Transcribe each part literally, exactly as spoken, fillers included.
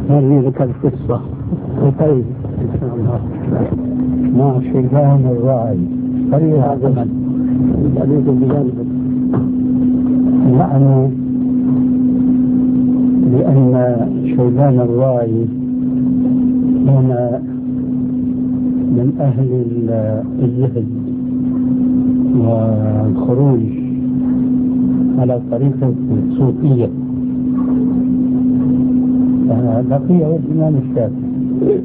هذه ذكر القصة. طيب إن شاء الله مع شيبان الراعي قريب هذا من بجانب نحن لأن شيبان الراعي كان من أهل الزهد والخروج على طريقة الصوفية، لقيه الإمام الشافعي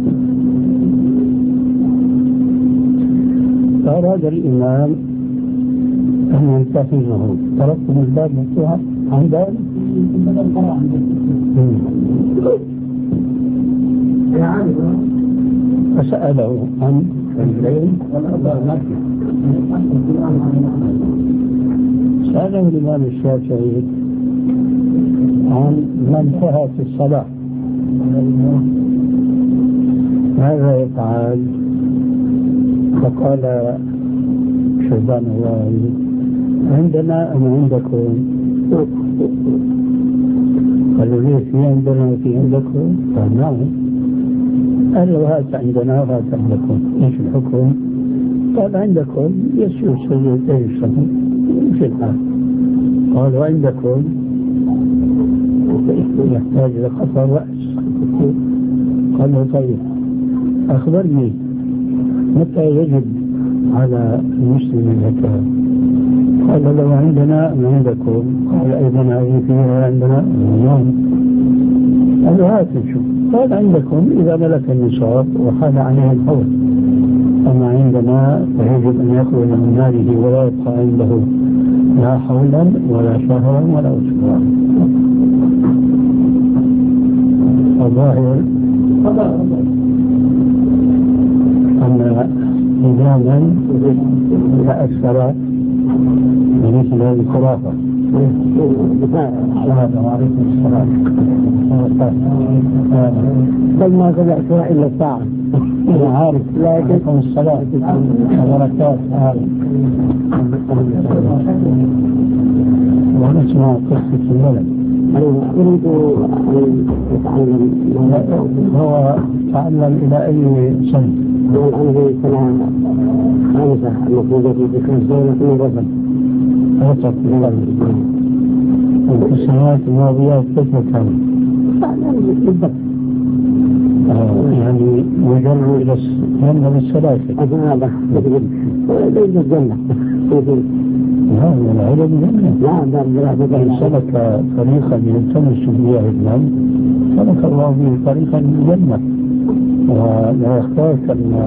فأراد الإمام أن ينتهيه. تركتم الباب مفتوحا عن ذلك فسأله عن الليل سأله الإمام الشافعي عن من انتهى في الصلاة ماذا يفعل؟ فقال شيبان الراعي عندنا أم عندكم؟ قالوا ليه في عندنا وفي عندكم؟ قال نعم. قال له هات عندنا وهات عندكم، ايش الحكم؟ قال عندكم يسوع سيد ايش في الحال. قال وعندكم يحتاج لقطع رأس. قال له طيب أخبرني متى يجب على المسلم الزكاة؟ قال له عندنا ما عندكم؟ قال أيضا هذه فيها عندنا نعم. قال له هات نشوف. قال عندكم إذا ملك النصاب وحال عليه الحول، أما عندنا فيجب أن يخرج من ماله ولا يبقى عنده لا حولا ولا شهرا ولا أسبوعا. الظاهر أن إماما تأثر بمثل هذه الخرافة. وعليكم السلام. بل ما بدأتها إلا ساعة. أنا عارف لكن الصلاة بركات عارف. ونسمع قصة الولد. أريد أن يتعلم. هو تعلم إلى أي سنة؟ الآن في سنة خامسة المفروض في خمسين من ربع. وصف في السنوات الماضية كيف كان؟ بالضبط. يعني يجر إلى الجنة بالسلاسل. هذا ليس الجنة. لا العلم جنة. لا من سلك طريقا يلتمس به العلم سلك الله به طريقا للجنة. ولا يختار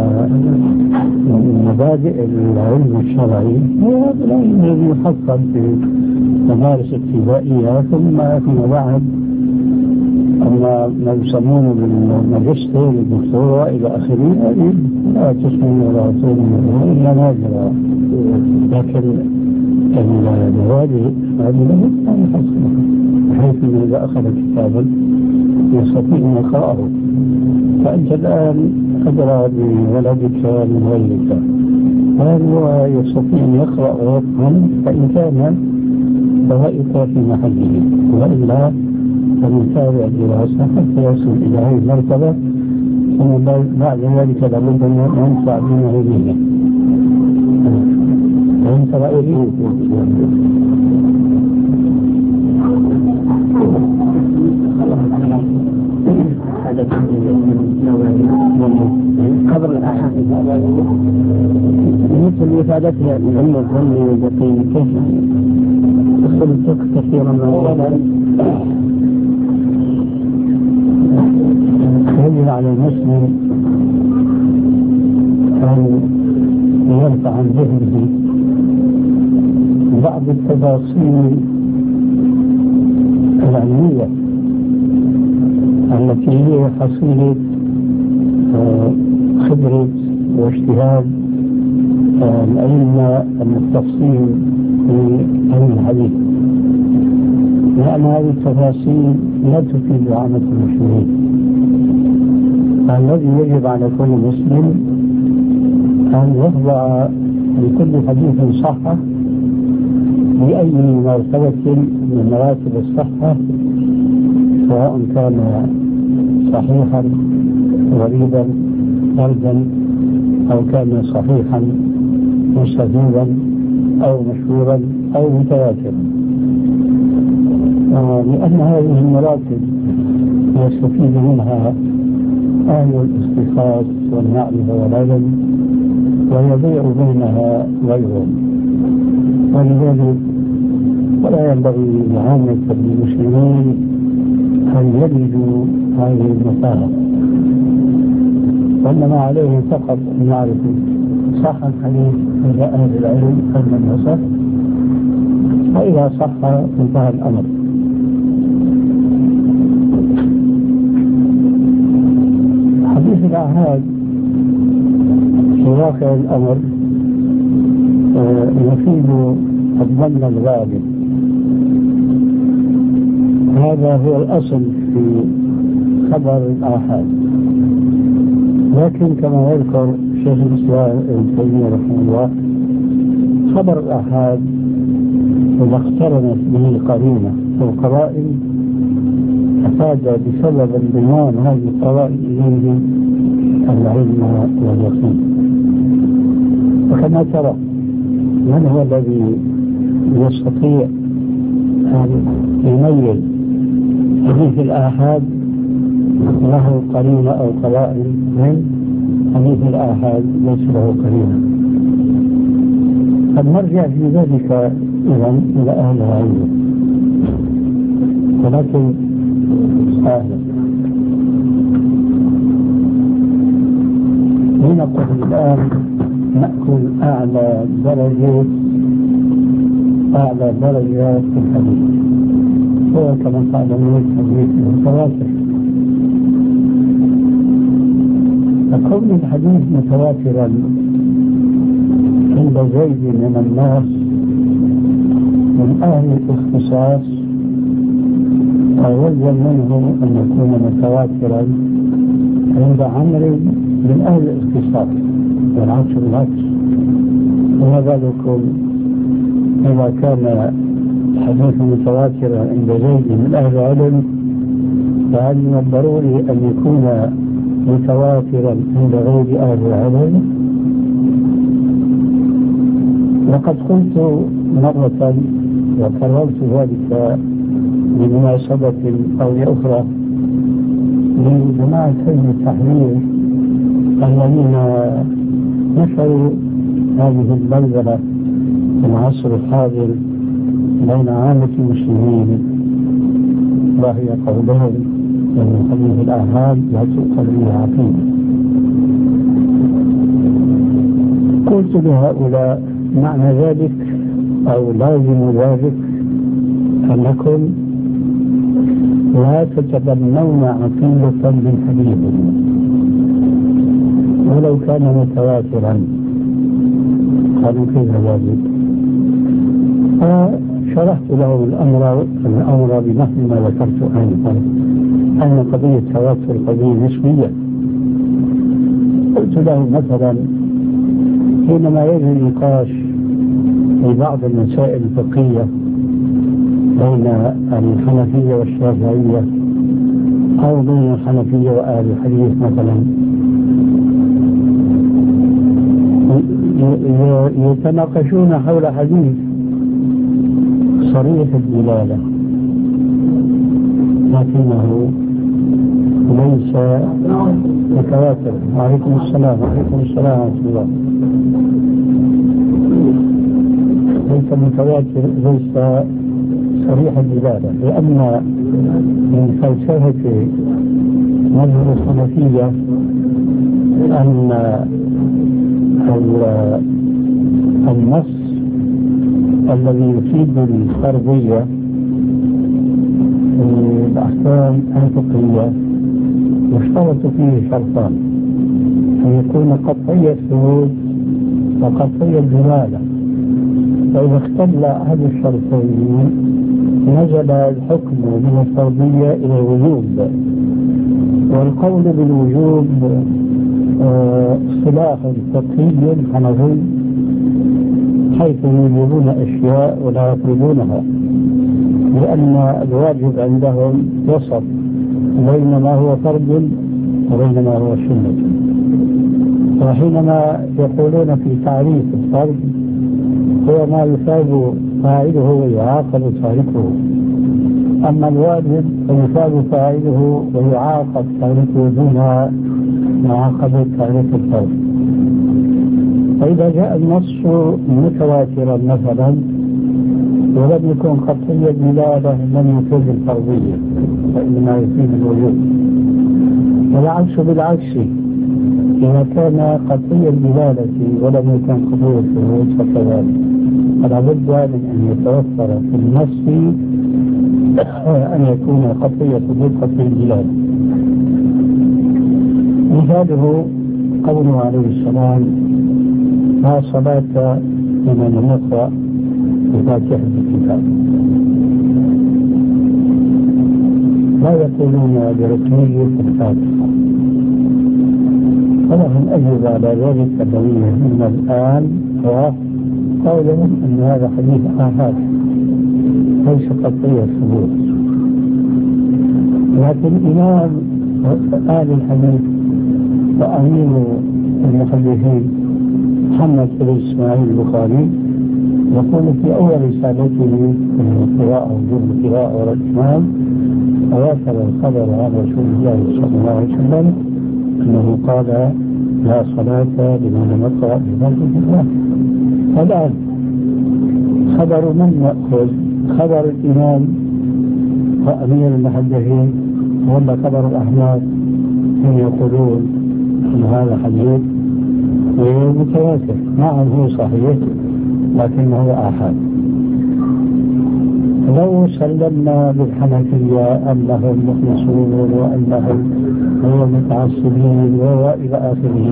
من مبادئ العلم الشرعي هو هذا العلم الذي يحصل في مدارس ابتدائية ثم فيما بعد أما ما يسمونه بالماجستير والدكتوراه إلى آخره هذه لا تسمى ولا تسمى إلا نادرة، لكن المبادئ هذه لا يحصلها بحيث أنه إذا أخذ كتابا يستطيع أن يقرأه. فأنت الآن أدرى بولدك من غيرك، هل هو يستطيع أن يقرأ ويفهم؟ فإن كان فرأيك في محله، وإلا فمتابع الدراسة حتى يصل إلى هذه المرتبة، ثم بعد ذلك لابد أن ينفع بما يريده. فأنت رأيك قبل الأحاديث مثل إفادتها العلم الظني واليقين كيف يدخل الفقه كثيرا من الوضع. يجب على المسلم أن يرفع عن ذهنه بعض التفاصيل العلمية التي هي حصيلة خبرة واجتهاد الأئمة المختصين في علم الحديث، لأن هذه التفاصيل لا تفيد عامة المسلمين. فالذي يجب على كل مسلم أن يخضع لكل حديث صحة بأي مرتبة من مراتب الصحة، سواء كان صحيحا غريبا فردا، أو كان صحيحا مستفيدا أو مشهورا أو متواترا. لأن هذه المراتب يستفيد منها أهل الاختصاص والمعرفة والعلم، ويضيع بينها غيرهم. ولذلك ولا ينبغي لعامة المسلمين أن يلجوا هذه المساحة، وإنما عليهم فقط أن يعرفوا صح الحديث عند أهل العلم أم لم يصح، وإذا صح انتهى الأمر. حديث الآحاد في واقع الأمر يفيد الظن الغالب، هذا هو الأصل في خبر الآحاد. لكن كما يذكر شيخ الإسلام ابن تيمية رحمه الله، خبر الآحاد إذا اقترنت به قرينة والقرائن أفاد بسبب انضمام هذه القرائن إليه العلم واليقين. وكما ترى من هو الذي يستطيع أن يميز حديث الآحاد له قرينة أو قرائن من حديث الآحاد ليس له قرينة؟ فنرجع في ذلك إذن إلى أهل العلم. ولكن أهلا لنقل الآن نأكل أعلى درجة أعلى درجة في الحديث، هو كما قال من الحديث المتواتر. فكون الحديث متواترا عند زيد من الناس من أهل الاختصاص فيلزم منه أن يكون متواترا عند عمرو من أهل الاختصاص، والعكس بالعكس. وما بالكم إذا كان الحديث متواترا عند زيد من أهل العلم، فهل من الضروري أن يكون متواترا عند غير أهل العلم؟ وقد قلت مرة وكررت ذلك بمناسبة أو أخرى لجماعة حزب التحرير الذين نشروا هذه البلبلة في العصر الحاضر بين عامة المسلمين، وهي قولهم أن حديث الآحاد لا تؤخذ به عقيدة. قلت لهؤلاء معنى ذلك أو لازم ذلك أنكم لا تتبنون عقيدة من حديث ولو كان متواترا. قالوا كيف ذلك؟ فشرحت له الأمر الأمر بنحو ما ذكرت آنفا، أن قضية التواتر قضية نسبية. قلت له مثلا حينما يجري نقاش في بعض المسائل الفقهية بين الحنفية والشافعية أو بين الحنفية وأهل الحديث مثلا، يتناقشون حول حديث صريح الدلالة لكنه ليس متواتر. وعليكم السلام وعليكم السلام ورحمة الله. ليس متواتر، ليس صريح الدلالة، لأن من فلسفة مذهب الحنفية أن النص الذي يفيد الفرضية في الأحكام الفقهية يشترط فيه شرطان: أن يكون قطعي الثبوت وقطعي الدلالة. فإذا اختل أحد الشرطين نزل الحكم من الفرضية إلى الوجوب. والقول بالوجوب اصطلاح فقهي حنفي، حيث يوجبون أشياء ولا يفرضونها، لأن الواجب عندهم وسط بين ما هو فرض وبين ما هو سنة. وحينما يقولون في تعريف الفرض هو ما يثاب فاعله ويعاقب تاركه، أما الواجب فيثاب فاعله ويعاقب تاركه دون معاقبة تارك الفرض. فإذا جاء النص متواترا مثلا ولم يكن قطعي الدلالة لم يفيد الفرضية وإنما يفيد الوجوب، والعكس بالعكس إذا كان قطعي الدلالة ولم يكن قطعي الثبوت فكذلك. فلا بد من أن يتوفر في النص أن يكون قطعي الثبوت قطعي الدلالة. مثاله قوله عليه السلام لا صلاة لمن لم يقرأ بفاتحة الكتاب. لا يقولون بركنية الفاتحة، ولهم أجب على ذلك دليل من الآن وقولهم أن هذا حديث آحاد ليس قطعي الثبوت. لكن إمام آل الحديث وأمين المحدثين محمد بن إسماعيل البخاري يقول في أول رسالته في القراءة وجوب القراءة والإتمام تواتر الخبر عن رسول الله صلى الله عليه وسلم أنه قال لا صلاة لمن لم يقرأ بفاتحة الله. الآن خبر من نأخذ؟ خبر الإمام وأمير المحدثين ولا خبر الأحناف هم يقولون أن هذا حديث متواتر؟ نعم هو صحيح لكنه آحاد. لو سلمنا بالحنفية أنهم مخلصون وأنهم غير متعصبين وإلى آخره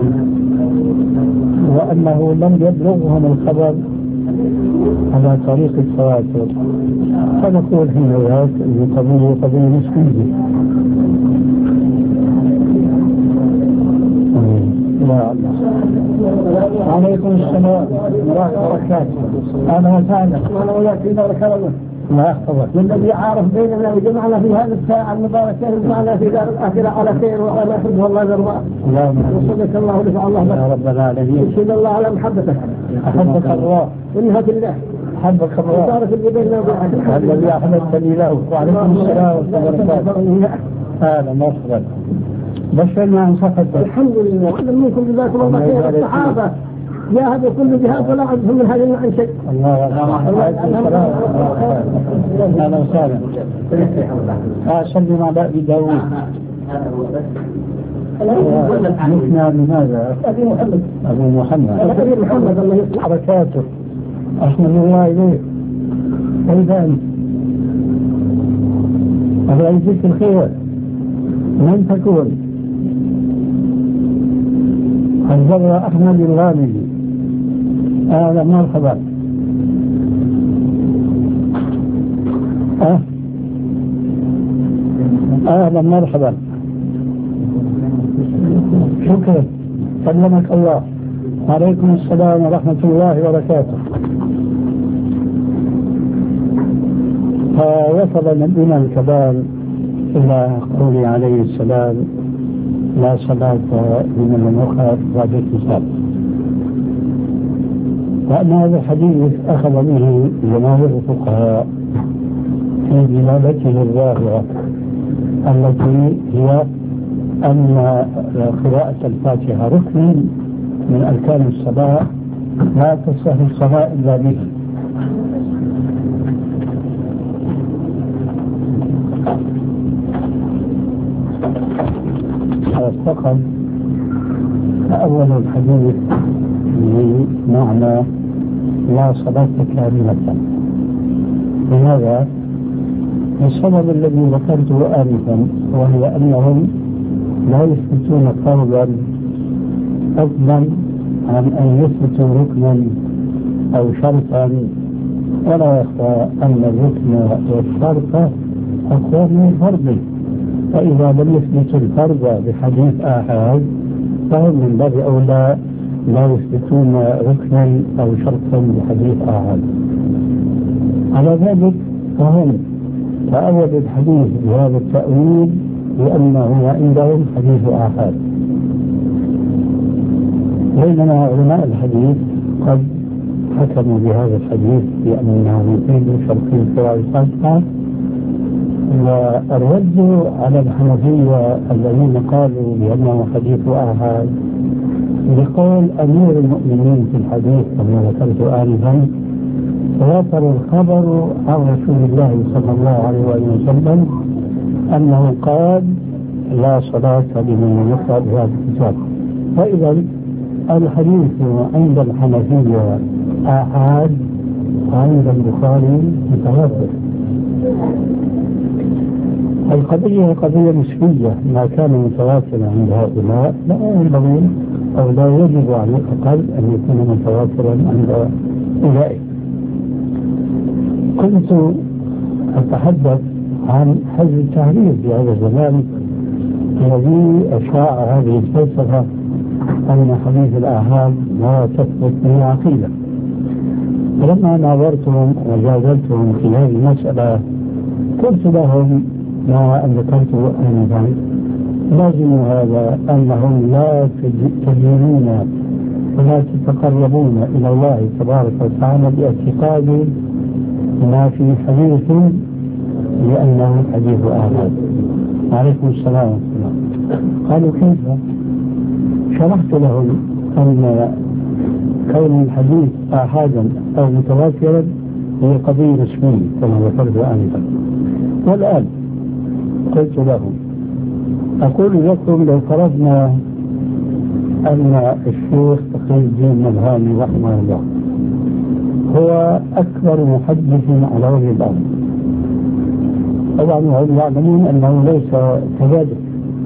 وأنه لم يبلغهم الخبر على طريق التواتر فنقول حينئذ أن قضية قضية مسكينة. وعليكم السلام ورحمة الله وبركاته. أهلا وسهلا. أهلا وياك في بارك الله. ما يحفظك. والذي عارف بيننا وجمعنا في هذه الساعة المباركة وجمعنا في دار الآخرة على خير وعلى حفظه الله يرضى. اللهم وصلك الله ونفع الله بك. يا رب العالمين. اشهد الله على محبتك. أحبك الله. إنها بالله. أحبك الله. وبارك اللي بيننا وبينك. الذي أحببتني له. وعليكم السلام ورحمة الله وبركاته. هذا مرحبا. بشرنا عن صحتك. الحمد لله. كل منكم جزاكم الله خير. الصحابة جاهدوا كل جهاد ولا عندهم من هذا عن شيء. الله أكبر. أهلا وسهلا. أسلم على أبي داود. نحن بماذا؟ أبي محمد. أبو محمد. أبي محمد الله يسلمك. حركاته. أحمد الله إليه. كيف أنت؟ الله يجزيك الخير. من تكون؟ الزر أحمد الغامدي. أهلا مرحبا. أه. أهلا مرحبا. شكرا. سلمك الله. عليكم السلام ورحمة الله وبركاته. فوصل نبينا الكبار إلى قوله عليه السلام لا صلاة لمن لم يقرأ بفاتحة الكتاب. وأن هذا الحديث أخذ به جماهير الفقهاء في دلالته الظاهرة التي هي أن قراءة الفاتحة ركن من أركان الصلاة لا تصح الصلاة إلا به. فقط أول الحديث بمعنى لا صلاة كاملة. لماذا؟ السبب الذي ذكرته آنفا وهي أنهم لا يثبتون فرضا فضلا عن أن يثبتوا ركنا أو شرطا، ولا يخفى أن الركن والشرط أقوى من الفرض، فإذا لم يثبتوا الفرض بحديث آحاد فهم من باب أولى لا يثبتون ركنا أو شرطا بحديث آحاد. على ذلك فهم تأول الحديث بهذا التأويل لأنه عندهم حديث آحاد، بينما علماء الحديث قد حكموا بهذا الحديث بأنه يفيد شرطي القراءة الفاتحة. والرد على الحنفية الذين قالوا بأنه حديث آحاد بقول أمير المؤمنين في الحديث كما ذكرت آنفا: تواتر الخبر عن رسول الله صلى الله عليه وسلم أنه قال: لا صلاة لمن يقرأ بهذا الكتاب. فإذا الحديث عند الحنفية آحاد وعند البخاري متواتر. القضية قضية نسبية، ما كان متواترا عند هؤلاء لا ينبغي أو لا يجب على الأقل أن يكون متواترا عند أولئك. كنت أتحدث عن حزب التحرير في هذا الزمان الذي أشاع هذه الفلسفة أن حديث الآحاد لا تثبت به عقيدة. فلما ناظرتهم وجادلتهم في هذه المسألة قلت لهم ما أن ذكرته آنفا: لازم هذا أنهم لا تدينون ولا تتقربون إلى الله تبارك وتعالى باعتقاد ما في حديث لأنه حديث آحاد. وعليكم السلام ورحمة الله. قالوا: كيف؟ شرحت لهم أن كون الحديث آحادا أو متواترا هي قضية نسبية كما ذكرت آنفا. والآن قلت لهم: أقول لكم لو فرضنا أن الشيخ تقي الدين الهاني رحمه الله هو أكبر محدث على وجه الأرض، طبعا هم يعلمون أنه ليس كذلك،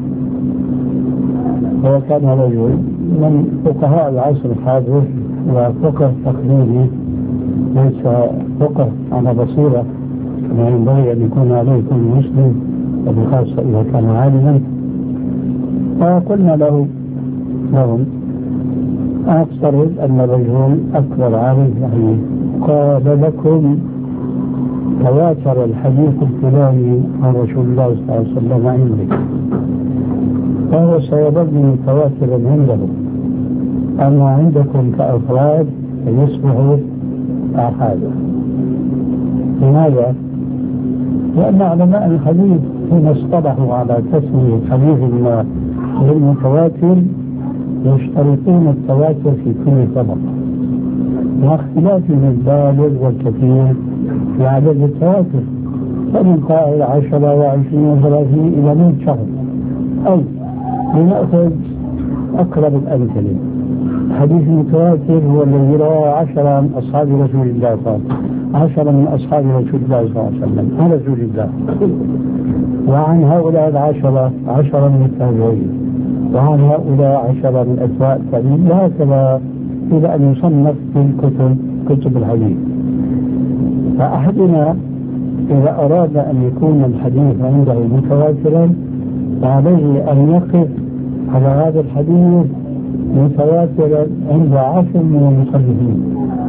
هو كان رجل من فقهاء العصر الحاضر وفقه تقليدي، ليس فقه على بصيرة كما ينبغي أن يكون عليه كل مسلم وبخاصة إذا كان عالما. فقلنا له لهم: أفترض أن الرجل أكبر عالم يعني قال لكم تواتر الحديث الفلاني عن رسول الله صلى الله عليه وسلم عندك، فهو سيظل متواترا عندهم، أما عندكم كأفراد فيصبح آحادا. لماذا؟ لأن علماء الحديث حين اصطلحوا على تسمية حديث ما بالمتواتر يشترطون التواتر في كل طبقة، مع اختلاف البالغ والكثير في عدد التواتر، فمن قائل عشرة وعشرين وثلاثين إلى مئة شخص. أو لنأخذ أقرب الأمثلة: الحديث المتواتر هو الذي رواه عشرة من أصحاب رسول الله صلى الله عليه وسلم، عشرة من أصحاب رسول الله صلى الله عليه وسلم عن رسول الله، وعن هؤلاء العشرة عشرة من التابعين، وعن هؤلاء عشرة من أتباع التابعين، وهكذا إلى أن يصنف في الكتب كتب الحديث. فأحدنا إذا أراد أن يكون الحديث عنده متواترا فعليه أن يقف على هذا الحديث متواترا عند عشر من المصنفين،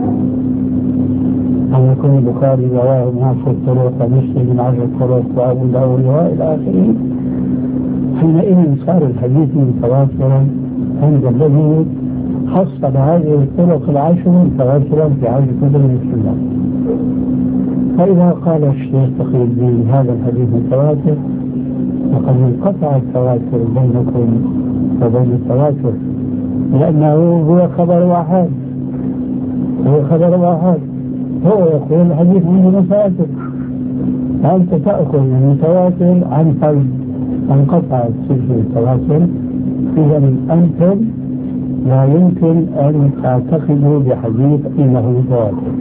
أن يكون البخاري رواه من عشر طرق ومسلم من عشر طرق وأبو داود إلى آخره. حينئذ صار الحديث متواترا عند الذي حصل هذه الطرق العشر متواترا في عشر كتب المسلمين. فإذا قال الشيخ تقي الدين هذا الحديث متواتر فقد انقطع التواتر بينكم وبين التواتر، لأنه هو خبر واحد، هو خبر واحد، هو يقول الحديث منه متواتر، فأنت تأخذ المتواتر عن فرد انقطع سلسلة التواتر. إذا أنتم لا يمكن أن تعتقدوا بحديث إنه متواتر.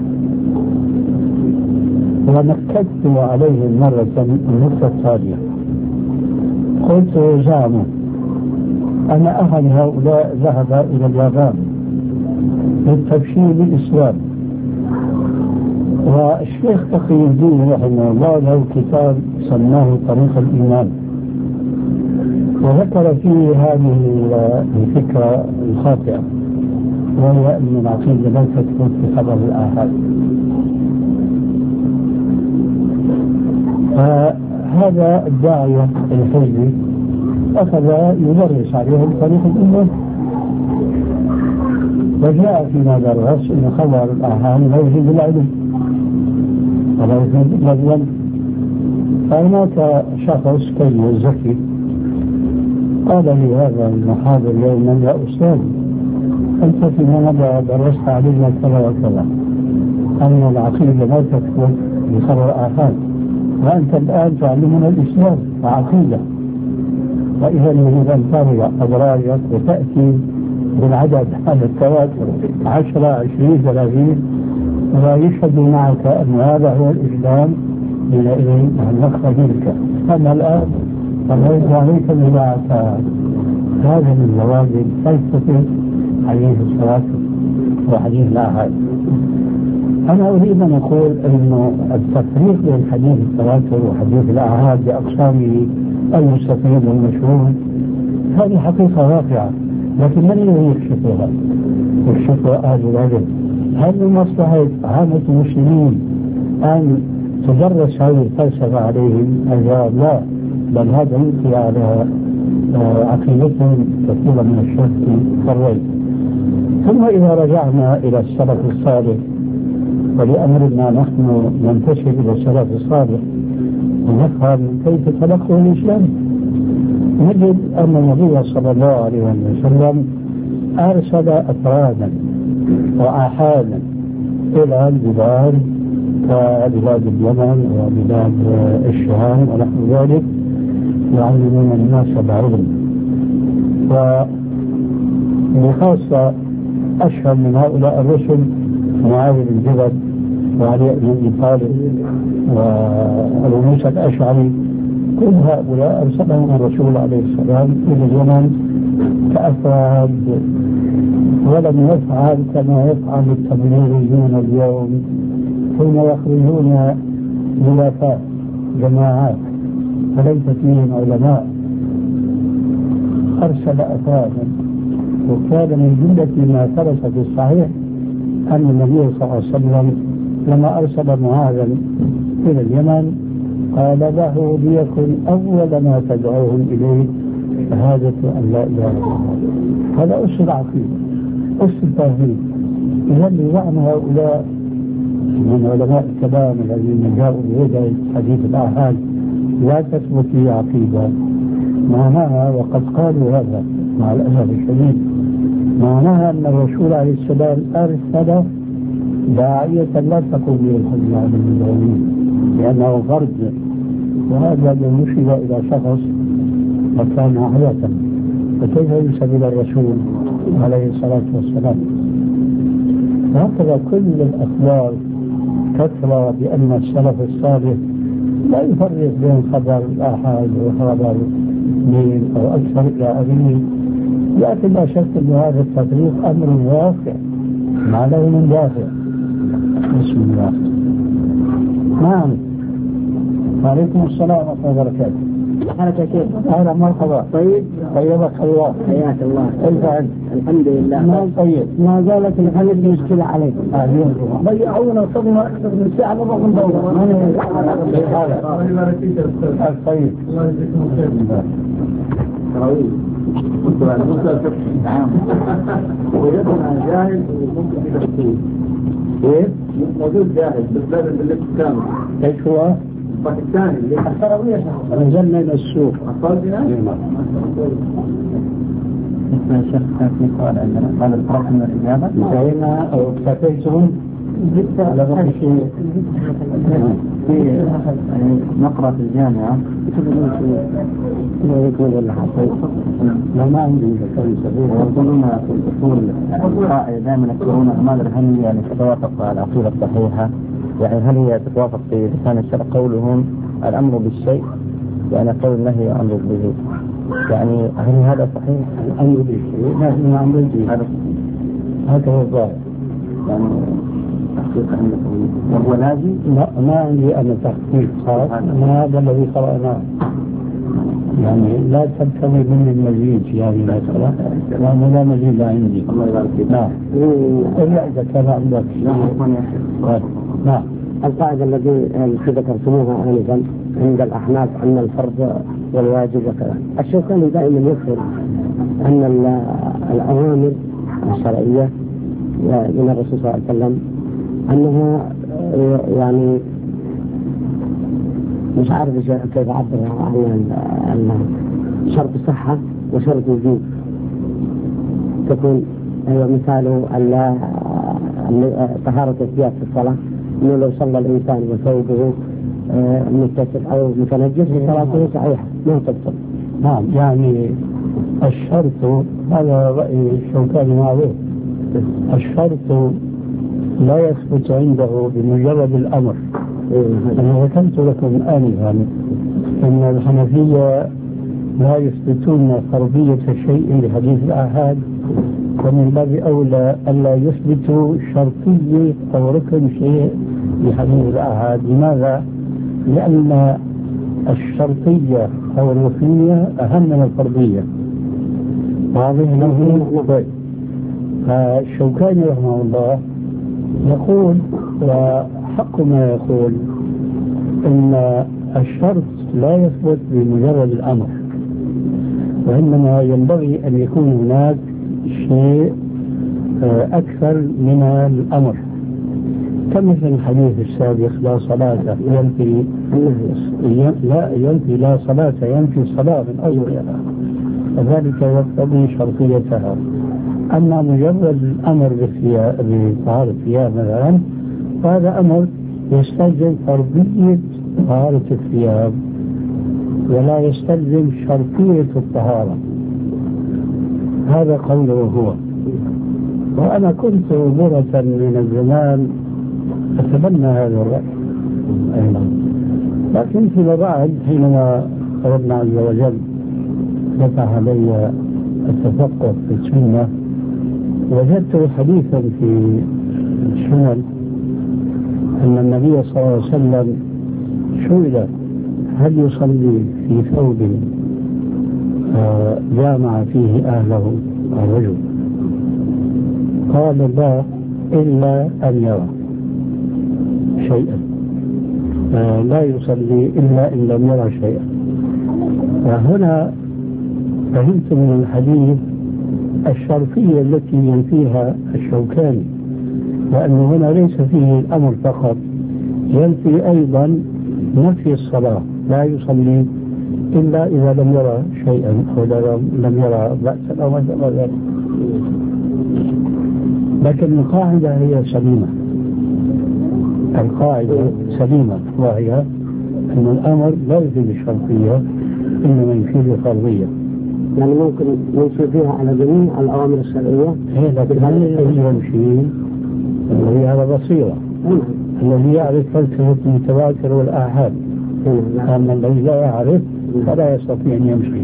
ونكدت عليه مرة النقطة التالية: قلت: زعموا أن أحد هؤلاء ذهب إلى اليابان للتبشير بالإسلام، والشيخ تقي الدين رحمه الله له كتاب سماه طريق الإيمان، وذكر فيه هذه الفكرة الخاطئة، وهي أن العقيدة لا تثبت في خبر الآحاد. فهذا الداعية الحزبي أخذ يدرس عليهم طريق الأمة. وجاء فيما درس أن خبر الآحاد لا يفيد العلم ولا يفيد العلم. فهناك شخص كيس ذكي قال لي هذا المحاضر يوما: يا أستاذ، أنت فيما مضى درست علينا كذا وكذا أن العقيدة لا تكفر بخبر الآحاد، وأنت الآن تعلمنا الإسلام وعقيدة، وإذا يجب أن ترجع أدراجك وتأتي بالعدد على التواتر عشرة عشرين ثلاثين ويشهد معك أن هذا هو الإسلام، حينئذ نخرج منك. أما الآن فليس عليك بضاعة. هذا من زواج الفلسفة حديث الصلاة وحديث الآحاد. أنا أريد أن أقول أن التفريق بين حديث التواتر وحديث الآحاد بأقسامه المستفيد والمشهور هذه حقيقة واقعة، لكن من الذي يكشفها؟ يكشفها أهل العلم. هل من مصلحة عامة المسلمين أن تدرس هذه الفلسفة عليهم؟ الجواب لا، بل هذا ينقي على عقيدتهم كثيرا من الشك والريب. ثم إذا رجعنا إلى السلف الصالح، ولأمرنا نحن ننتسب إلى السلف الصالح ونفهم كيف تلقوا الإسلام، نجد أن النبي صلى الله عليه وسلم أرسل أفرادا وآحادا إلى البلاد كبلاد اليمن وبلاد الشام ونحو ذلك يعلمون الناس العلم. وبخاصة أشهر من هؤلاء الرسل معاذ بن جبل وعلي بن أبي طالب وأبو موسى الأشعري، كل هؤلاء أرسلهم الرسول عليه السلام إلى اليمن كأفراد، ولم يفعل كما يفعل التبليغيون اليوم حين يخرجون ملافات جماعات فليس فيهم علماء. أرسل أفرادا، وكان من جملة ما ثبت في الصحيح أن النبي صلى الله عليه وسلم لما أرسل معاذا إلى اليمن قال له: ليكن أول ما تدعوهم إليه شهادة أن لا إله إلا الله. هذا أس العقيدة، أس التوحيد. إذا بزعم هؤلاء من علماء الكلام الذين جاءوا بهذا حديث الآحاد لا تثبت في عقيدة معناها، وقد قالوا هذا مع الأسف الشديد، معناها أن الرسول عليه السلام أرسل داعية لا تقوم به الحج على المدعوين لأنه فرد، وهذا ينشد إلى شخص وكان حياة، فكيف ينسب إلى الرسول عليه الصلاة والسلام؟ وهكذا كل الأخبار تترى بأن السلف الصالح لا يفرق بين خبر الآحاد وخبر اثنين أو أكثر إلى آخره، لكن لا شك أن هذا التفريق أمر واقع ما له من دافع. بسم الله. نعم. وعليكم السلام ورحمة الله وبركاته. حالك كيف؟ أهلا مرحبا. طيب. طيبك الله. حياك الله. كيف أنت؟ الحمد لله. ما طيب. ما زالت الحمد مشكلة عليكم. أهلا. ضيعونا صدمة أكثر من ساعة ما بقول دورة. طيب. الله يجزيكم خير. تراويح. نعم. وجدنا جاهز وممكن في تفصيل. إيه؟ موجود جاهز بس لازم باللبس كامل. إيش هو؟ الثاني اللي التراويح. نزلنا إلى السوق. أصلنا؟ نعم. يا شيخ كان في سؤال عندنا، هذا الفرق من الإجابة؟ انتهينا أو اكتفيتم على بقي شيء؟ في يعني نقرأ في الجامعة لا يكون ولا حصيت. لا ما عندي ذكر سبيل. يقولون في الأصول القاعدة دائما يذكرون ما أدري هل يعني تتوافق مع العقيدة الصحيحة، يعني هل هي تتوافق في لسان الشرع قولهم الأمر بالشيء يعني قول النهي وأمر به، يعني هل هذا صحيح؟ الأمر بالشيء نهي وأمر به، هذا هو الظاهر. يعني تحقيق عندكم وهو لازم؟ لا ما عندي أنا تحقيق خاص، هذا الذي قرأناه. يعني لا تبتغي من المزيد في هذه المسألة لأنه لا مزيد عندي. الله يبارك فيك. نعم. إلا إذا كان عندك لا عفوا يا شيخ. نعم. القاعدة التي ذكرتموها آنفا عند الأحناف أن الفرض والواجب وكذا، الشيطان دائما يذكر أن الأوامر الشرعية من الرسول صلى الله عليه وسلم أنها يعني مش عارف كيف أعبر عن شرط الصحة وشرط وجوب، تكون مثاله طهارة الثياب في الصلاة، إنه لو صلى الإنسان وثوبه متسع أو متنجس صلاته صحيحة ما تبطل. نعم، يعني الشرط هذا رأي الشوكاني معروف، الشرط لا يثبت عنده بمجرد الأمر. أنا ذكرت لكم آنفا أن الحنفية لا يثبتون فرضية شيء لحديث الآحاد، ومن باب أولى ألا يثبتوا شرطية أو ركن شيء لحديث الآحاد. لماذا؟ لأن الشرطية أو الركنية أهم من الفرضية. واضح له؟ فالشوكاني رحمه الله يقول، وحق ما يقول، إن الشرط لا يثبت بمجرد الأمر، وإنما ينبغي أن يكون هناك شيء أكثر من الأمر، كمثل الحديث السابق لا صلاة ينفي لا ينفي لا صلاة ينفي الصلاة من أولها، وذلك يقتضي شرطيتها. أما مجرد الأمر بطهارة الثياب مثلا فهذا أمر يستلزم فرضية طهارة الثياب ولا يستلزم شرطية الطهارة. هذا قوله هو. وأنا كنت مرة من الزمان أتبنى هذا الرأي أيضا، لكن فيما بعد حينما ربنا عز وجل فتح علي التفقه في السنة وجدت حديثا في السنن أن النبي صلى الله عليه وسلم سئل هل يصلي في ثوب جامع فيه أهله الرجل؟ قال لا، إلا أن يرى شيئا، لا يصلي إلا إن لم يرى شيئا. وهنا فهمت من الحديث الشرطية التي ينفيها الشوكاني، لأنه هنا ليس فيه الأمر فقط، ينفي أيضا نفي الصلاة، لا يصلي إلا إذا لم يرى شيئا أو لم يرى بأسا أو ما شابه ذلك. لكن القاعدة هي سليمة، القاعدة سليمة، وهي أن الأمر لا يفيد الشرطية إنما يفيد الفرضية. يعني ممكن نمشي فيها على جميع الأوامر الشرعية، لكن هل الذي يمشي الذي على بصيرة الذي يعرف فلسفة المتواتر والآحاد، أما الذي لا يعرف فلا يستطيع أن يمشي.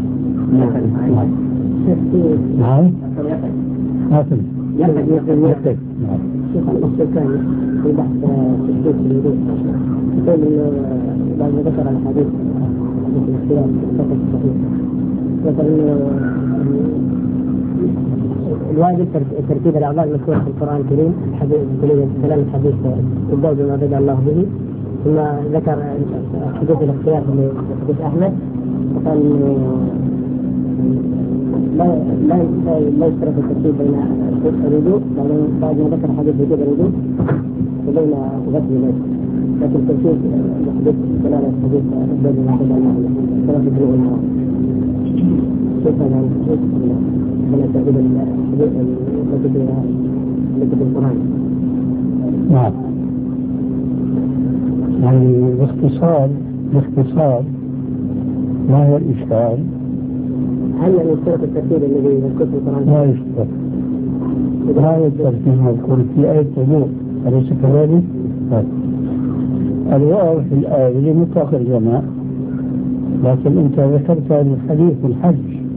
نعم مثل يحتاج يحتاج شيخ الشوكاني في بحث تشكيك الوضوء يقول بعد ما ذكر الحديث حديث الاختلاف في الصحيح ذكر انه الواجب ترتيب الاعضاء المذكوره في القران الكريم، الحديث كلام الحديث يبدا بما بدا الله به، ثم ذكر حديث الاختلاف في حديث احمد وقال لا لا لا يشترط الترتيب بين الوضوء، لأنه بعد ما ذكر حديث وجوب الوضوء وبين غسل اليد، لكن الترتيب حديث دلالة حديث البدء ما بدا الله ثلاث بلوغ المرأة. كيف هذا الحديث من الترتيب التي التي في القرآن؟ نعم، يعني باختصار باختصار ما هو الإشكال؟ هل يشترط الترتيب الذي يذكر في القرآن؟ لا يشترط، لا الترتيب مذكور في آية الوضوء، أليس كذلك؟ الواو في الآية مطلق الجماع، لكن أنت ذكرت الحديث في الحج.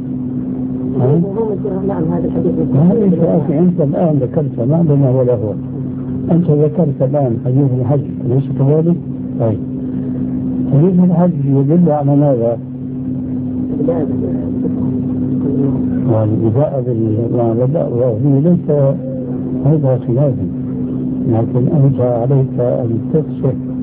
نعم هذا الحديث. ليس أخي، أنت الآن ذكرت ما بما ولا هو، أنت ذكرت الآن حديث الحج، أليس كذلك؟ طيب حديث الحج يدل على ماذا؟ والبداء بالبداء ليس هذا خلافا، لكن أنت عليك أن تفسح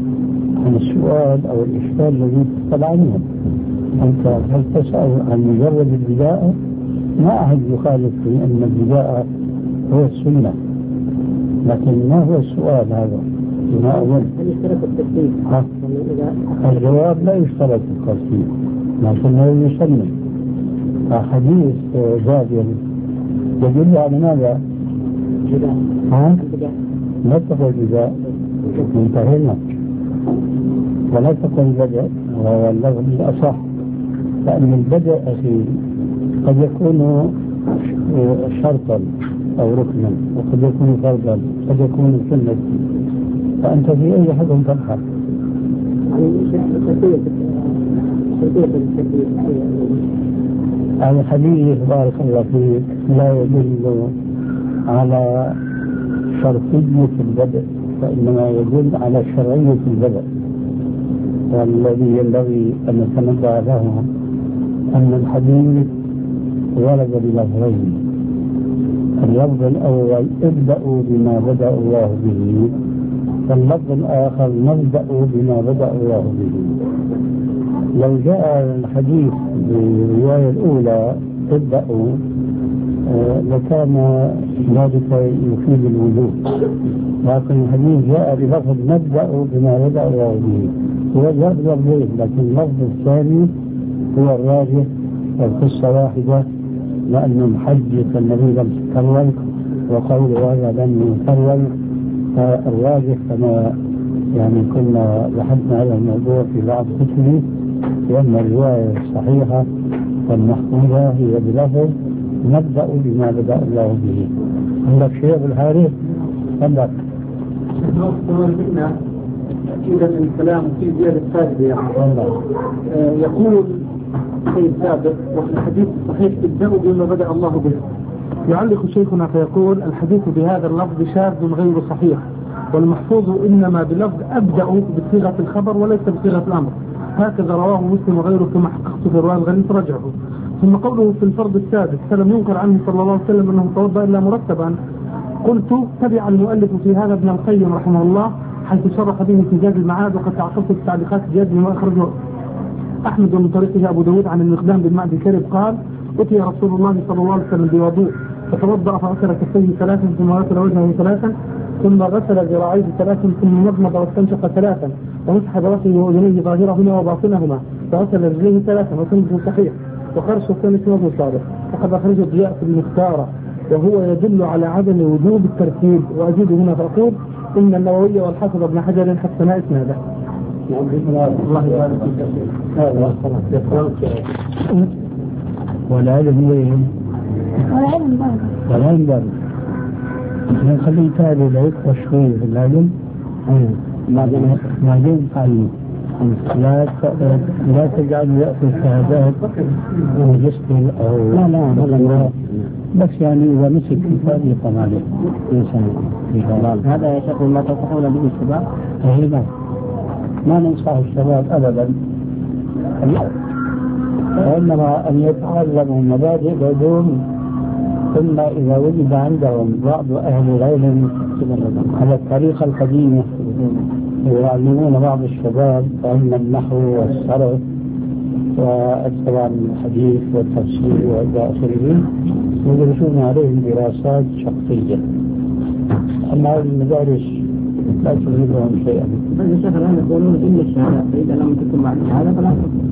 عن السؤال أو الإشكال الذي تسأل عنه. أنت هل تسأل عن مجرد البداءة؟ ما أحد يخالف في أن البداءة هو السنة، لكن ما هو السؤال هذا؟ ما أظن هل يشترط الترتيب؟ الجواب لا يشترط الترتيب، لكنه يسمى. حديث جابر يدل على ماذا؟ ها؟ لا تقل بداء، انتهينا. ولا تقل بدء، وهو اللفظ الأصح، لأن البدء أخي قد يكون شرطا أو ركنا، وقد يكون فرضا، قد يكون سنة، فأنت في أي حكم تبحث؟ هذا الحديث بارك الله فيك لا يدل على شرطية البدء، فإنما يدل على شرعية البدء. والذي ينبغي أن نتنبه له أن الحديث ورد بلفظين. اللفظ الأول ابدأوا بما بدأ الله به، واللفظ الآخر نبدأ بما بدأ الله به. لو جاء الحديث بالرواية الأولى ابدأوا آه لكان ذلك يفيد الوجوب، لكن الحديث جاء بلفظ نبدأ بما بدأ الله به، هو جاء بلفظين، لكن اللفظ الثاني هو الراجح والقصة واحدة، لأن الحج النبي لم يتكرر وقول هذا لم يتكرر، فالراجح كما يعني كنا بحثنا على الموضوع في بعض كتبه، لأن الرواية الصحيحة والمحفوظة هي بلفظ نبدأ بما بدأ الله به. عندك شيء بالحارث؟ عندك تأكيدا من الكلام في زيادة فائدة يعني. آه يقول سيد سابق وفي الحديث الصحيح ابدأوا بما بدأ الله به. يعلق شيخنا فيقول الحديث بهذا اللفظ شاذ غير صحيح، والمحفوظ إنما بلفظ أبدأوا بصيغة الخبر وليس بصيغة الأمر، هكذا رواه مسلم وغيره كما حققت في الرواية الغريب رجعه. ثم قوله في الفرض السادس فلم ينكر عنه صلى الله عليه وسلم أنه توضأ إلا مرتبا. قلت تبع المؤلف في هذا ابن القيم رحمه الله حيث شرح به في زاد المعاد، وقد تعقبت التعليقات زياد بما أخرجه أحمد من طريقه أبو داود عن المقدام بن معدي كرب قال أتي رسول الله صلى الله عليه وسلم بوضوء فتوضأ فغسل كفيه ثلاثا ثم غسل وجهه ثلاثا ثم غسل ذراعيه ثلاثا ثم مضمض واستنشق ثلاثا ومسح برأسه وأذنيه ظاهرهما وباطنهما فغسل رجليه ثلاثا وسنده صحيح وخرج الثاني وجه صالح، وقد أخرج الضياء في المختارة وهو يدل على عدم وجوب الترتيب. وأزيد هنا فأقول إن النووي والحافظ ابن حجر حسن إسناده. الله يبارك فيك. والعلم وين؟ والعلم بارك. والعلم بارك. نخلي تالي لك وشوي في العلم. بعدين قال لا لا تجعل يأخذ شهادات ويجسد أو لا لا لا بس يعني إذا مسك كتاب يقام عليه إنسان. هذا يا شيخ ما تنصحون به الشباب؟ أيضا ما ننصح الشباب أبدا، وإنما أن يتعلموا مبادئ بدون، ثم إذا وجد عندهم بعض أهل العلم على الطريقة القديمة يعلمون بعض الشباب علم النحو والصرف وطبعا الحديث والتفسير وإلى آخره، يدرسون عليهم دراسات شخصية. أما المدارس لا تفيدهم شيئا. بس الشيخ الآن يقولون إن الشهادة فإذا لم تكن مع الشهادة فلا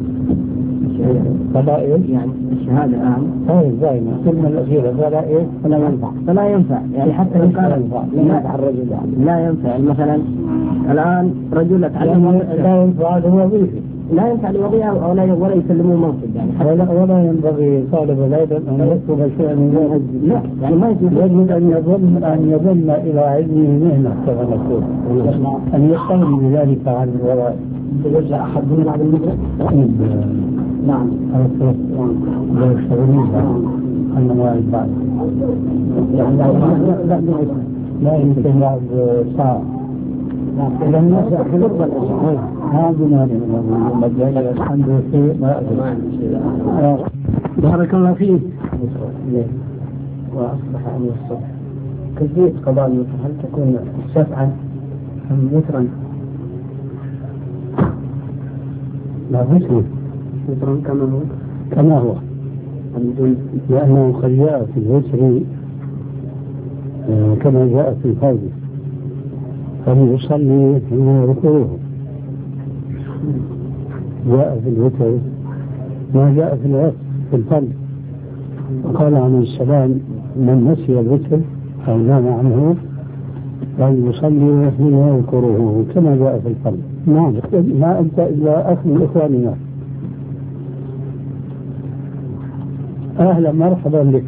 فلا إيه؟ يعني الشهادة الآن هاي دائما الكلمة الأخيرة فلا إيه؟ فلا ينفع فلا ينفع يعني حتى لو كان لا ينفع الرجل يعني. لا ينفع مثلا الآن رجل يتعلم لا ينفع الوظيفة، لا ينفع الوظيفة أو لا ولا يسلموه منصب يعني ولا ولا ينبغي طالب العلم أن يطلب شيئا من لا يعني ما يجوز يجب أن يظن أن يظن إلى علمه مهنة كما نقول، أن يستغني بذلك عن الوظائف. يرجع أحد من على المدرسة؟ نعم. لا يشتغلون عن مواعيد بعض. يعني لا لا يمكن بعض ساعة. إذا الناس يحضر هذا مجال الحمد لله ما أدري. بارك الله فيك. وأصبح أن الصبح كيفية قضاء الوتر هل تكون شفعا أم وترا؟ لا مثله مثلا كما هو كما هو، لأنه قد جاء في الوتر كما جاء في الفرض فليصلي حين يركوه. جاء في الوتر ما جاء في الوتر في الفرض، وقال عليه السلام من نسي الوتر أو نام عنه فليصلي حين يذكره كما جاء في الفرض. نعم، ما أنت إلا أخ من إخواننا. أهلا مرحبا بك.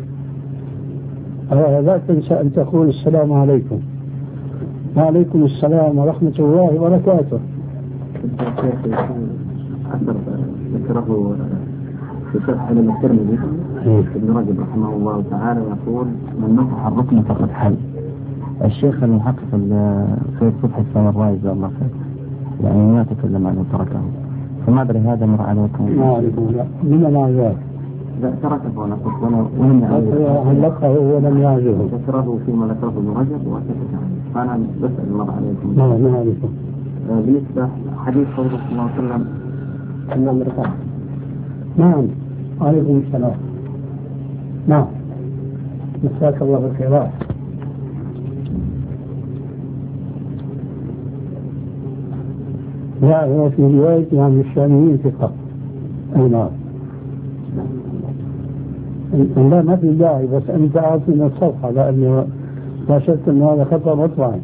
لا تنسى أن تقول السلام عليكم. وعليكم السلام ورحمة الله وبركاته. أثر ذكره في شرح علم الترمذي ابن رجب رحمه الله تعالى يقول من نصح الركن فقد حل. الشيخ المحقق سيد صبحي السمراء جزاه الله خير يعني ما تكلم عنه تركه، فما أدري هذا مر عليكم؟ ما أعرفه، لا لما ما جاء لا تركه أنا قلت ولم يعجبه، علقه ولم يعجبه، ذكره فيما ذكره ابن رجب وسكت عنه، فأنا بسأل مر عليكم. ما ما أعرفه. بالنسبة حديث قوله صلى الله عليه وسلم نعم نعم عليكم السلام. نعم مساك الله بالخيرات. لا هو في رواية عن الشاميين ثقة. أي نعم. لا ما في داعي، بس أنت أعطينا الصفحة لأنه لا شك أن هذا خطأ مطبعي،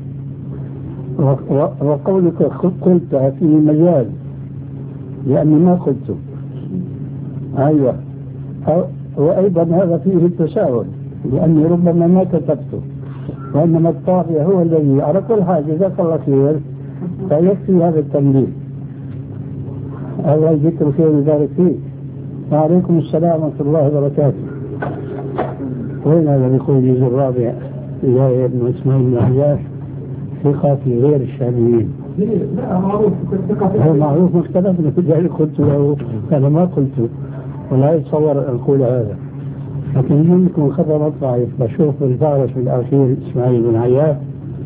وقولك قلت في مجال لأني ما قلت. أيوة، وأيضا هذا فيه التساؤل لأني ربما ما كتبته، وإنما الطابع هو الذي على كل حال. جزاك الله خير، فيكفي هذا التنبيه. الله يجزيك الخير ويبارك فيك. وعليكم السلام ورحمة الله وبركاته. وين هذا يقول الجزء الرابع يا ابن اسماعيل بن عياش ثقة في غير الشاميين؟ لا معروف هو معروف، مختلفنا في ذلك. قلت له أنا ما قلت ولا يتصور أن أقول هذا، لكن يمكن خبر مطلعي بشوف الفارس في الأخير إسماعيل بن عياش.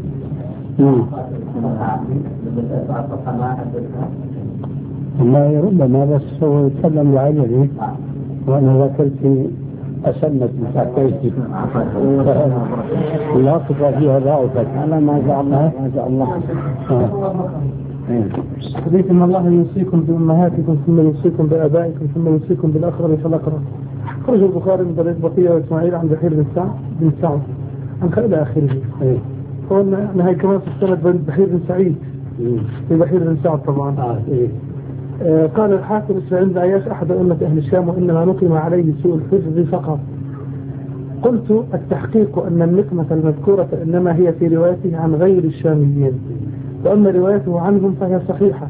والله ربما، بس هو يتكلم بعجله وأنا ذكرت أسمت مساكيتي اللاقطة فيها ضعفت. أنا ما شاء الله ما شاء الله. حديث إن الله يوصيكم بأمهاتكم ثم يوصيكم بآبائكم ثم يوصيكم بالأقرب فالأقرب. خرج البخاري من طريق بقية وإسماعيل عن بحير بن سعد بن سعد عن إلى آخره. قلنا نهاية كمان في السنة بين بحير بن سعيد في بحير بن سعد طبعا. آه قال الحاكم إسماعيل بن عياش أحد أئمة أهل الشام وإنما نقم عليه سوء الحفظ فقط. قلت التحقيق أن النقمة المذكورة إنما هي في روايته عن غير الشاميين، وأما روايته عنهم فهي صحيحة.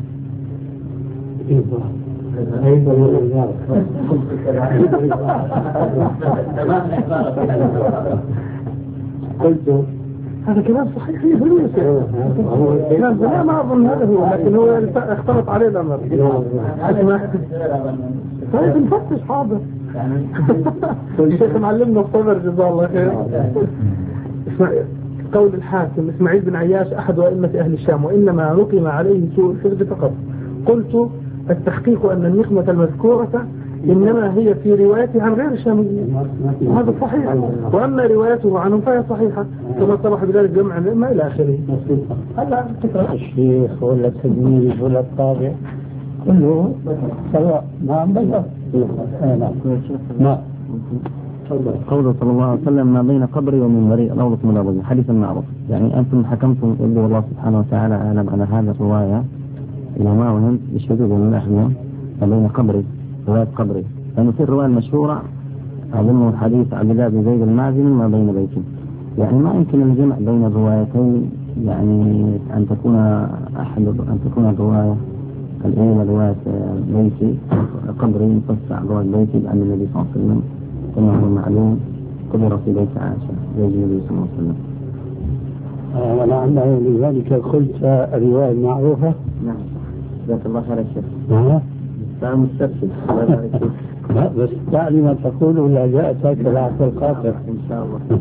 قلت هذا كلام صحيح فيه فلوس. لا ما أظن هذا هو، لكن هو اختلط عليه الأمر. طيب نفتش حاضر. الشيخ معلمنا الصبر جزاه الله خير. قول الحاكم إسماعيل بن عياش أحد أئمة أهل الشام وإنما نقم عليه سوء الحفظ فقط. قلت التحقيق أن النقمة المذكورة إنما هي في روايته عن غير الشاميين، وهذا صحيح، وأما روايته عنهم فهي صحيحة كما صرح بذلك جمع ما إلى آخره. هذا الشيخ ولا التجميل ولا الطابع كله سواء. نعم بالضبط. نعم. قوله صلى الله عليه وسلم ما بين قبري ومنبري روضة من رياض الجنة، حديث معروف. يعني أنتم حكمتم يقول الله سبحانه وتعالى أعلم على هذه الرواية إلى ما وهم بشهود من الأحيان ما بين قبري رواية قبري، لأنه في الرواية المشهورة أظن حديث عبد الله بن زيد المازني ما بين بيتي. يعني ما يمكن الجمع بين الروايتين، يعني أن تكون أحد أن تكون الرواية الأولى رواية بيتي قبري تفسع رواية بيتي لأن النبي صلى الله عليه وسلم كما هو معلوم قبر في بيت عائشة زوج النبي صلى الله عليه وسلم. ولعله لذلك قلت الرواية المعروفة. نعم جزاك الله خير الشيخ. نعم لا مستفسد. لا بس تعلم ما تقول ولا جاءتك العفو القاطع إن شاء الله.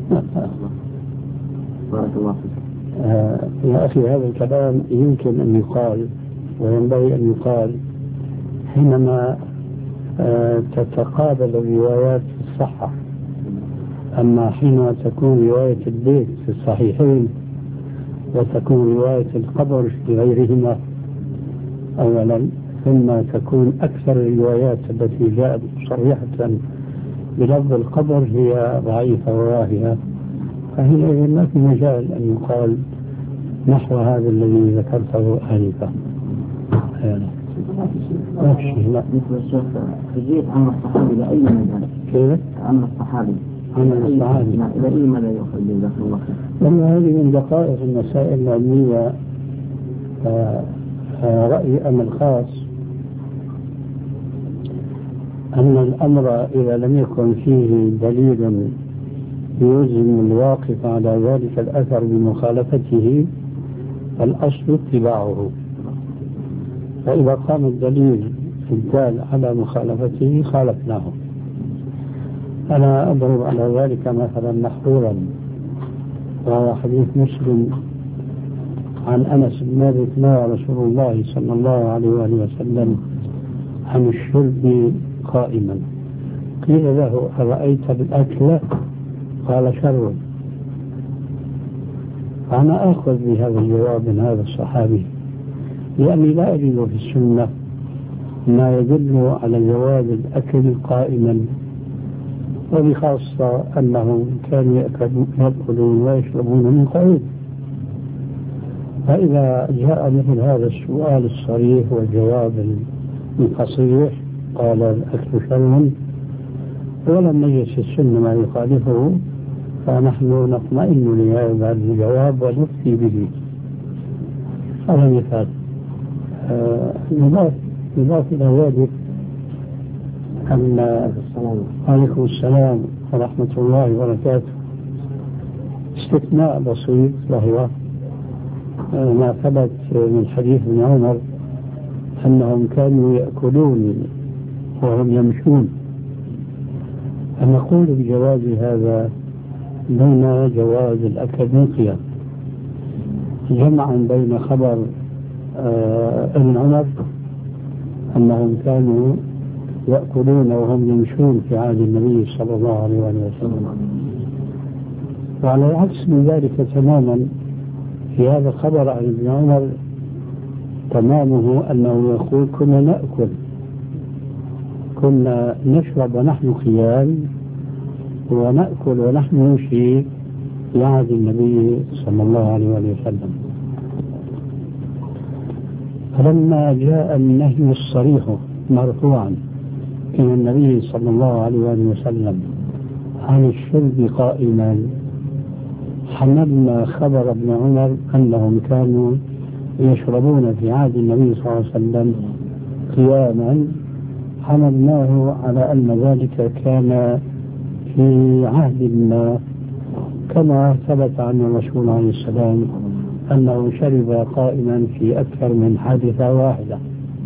بارك الله فيك. آه يا أخي هذا الكلام يمكن أن يقال وينبغي أن يقال، حينما تتقابل الروايات في الصحة. أما حينما تكون رواية البيت في الصحيحين وتكون رواية القبر في غيرهما أولا، ثم تكون أكثر الروايات التي جاءت صريحة بلفظ القبر هي ضعيفة وواهية، فحينئذ ما في مجال أن يقال نحو هذا الذي ذكرته آنفا. ما في شيء. لا مثل الشيخ تجيب عن الصحابي لأي مجال. كيف؟ عن الصحابي. عن الصحابي. إلى أي مدى يؤخذ جزاك الله خير. لأن هذه من دقائق المسائل العلمية. رأيي أنا الخاص أن الأمر إذا لم يكن فيه دليل يلزم الواقف على ذلك الأثر بمخالفته الأصل اتباعه، فإذا قام الدليل الدال على مخالفته خالفناه. أنا أضرب على ذلك مثلا محظورا، وهو حديث مسلم عن أنس بن مالك نهى رسول الله صلى الله عليه وآله وسلم عن الشرب قائما. قيل له أرأيت بالأكل؟ قال شر. فأنا أخذ بهذا الجواب من هذا الصحابي، لأني لا أجد في السنة ما يدل على جواز الأكل قائما، وبخاصة أنهم كانوا يأكلون ويشربون من قعود. فإذا جاء مثل هذا السؤال الصريح والجواب الفصيح قال الأكل شر ولم نجد في السنة ما يخالفه، فنحن نطمئن لهذا الجواب ونفتي به. هذا مثال. يضاف إلى ذلك أن عليكم السلام ورحمة الله وبركاته استثناء بسيط، وهو ما ثبت من حديث ابن عمر أنهم كانوا يأكلون وهم يمشون. فنقول بجواز هذا دون جواز الأكل من قيام، جمعا بين خبر ابن عمر أنهم كانوا يأكلون وهم يمشون في عهد النبي صلى الله عليه وسلم، وعلى العكس من ذلك تماما في هذا الخبر عن ابن عمر تمامه أنه يقول كنا نأكل كنا نشرب ونحن قيام ونأكل ونحن نمشي في عهد النبي صلى الله عليه وسلم. فلما جاء النهي الصريح مرفوعا إلى النبي صلى الله عليه وسلم عن الشرب قائما، حملنا خبر ابن عمر أنهم كانوا يشربون في عهد النبي صلى الله عليه وسلم قياما، حملناه على أن ذلك كان في عهد ما، كما ثبت عن الرسول عليه السلام أنه شرب قائما في أكثر من حادثة واحدة.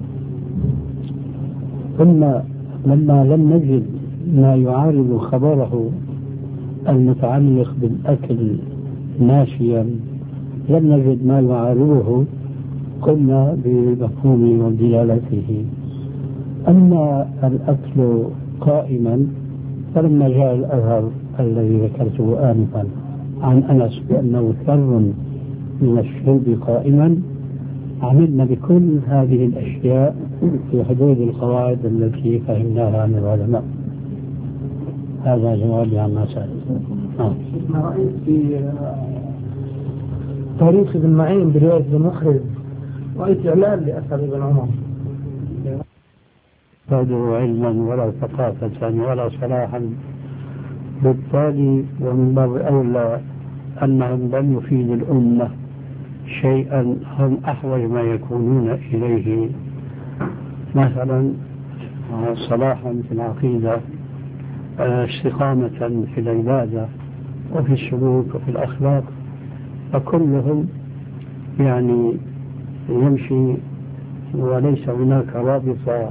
ثم لما لم نجد ما يعارض خبره المتعلق بالأكل ماشيا، لم نجد ما يعارضه، قلنا بمفهومه ودلالته. أما الأكل قائما فلما جاء الأثر الذي ذكرته آنفا عن أنس بأنه شر من الشرب قائما، عملنا بكل هذه الأشياء في حدود القواعد التي فهمناها عن العلماء. هذا جوابي عما سأل. ما رأيت في تاريخ ابن معين برواية ابن مخرج، رأيت إعلان لأثر ابن عمر فادوا علما ولا ثقافة ولا صلاحا، بالتالي ومن باب أولى أنهم لم يفيدوا الأمة شيئا هم أحوج ما يكونون إليه، مثلا صلاحا في العقيدة، استقامة في العبادة وفي السلوك وفي الأخلاق، فكلهم يعني يمشي وليس هناك رابطة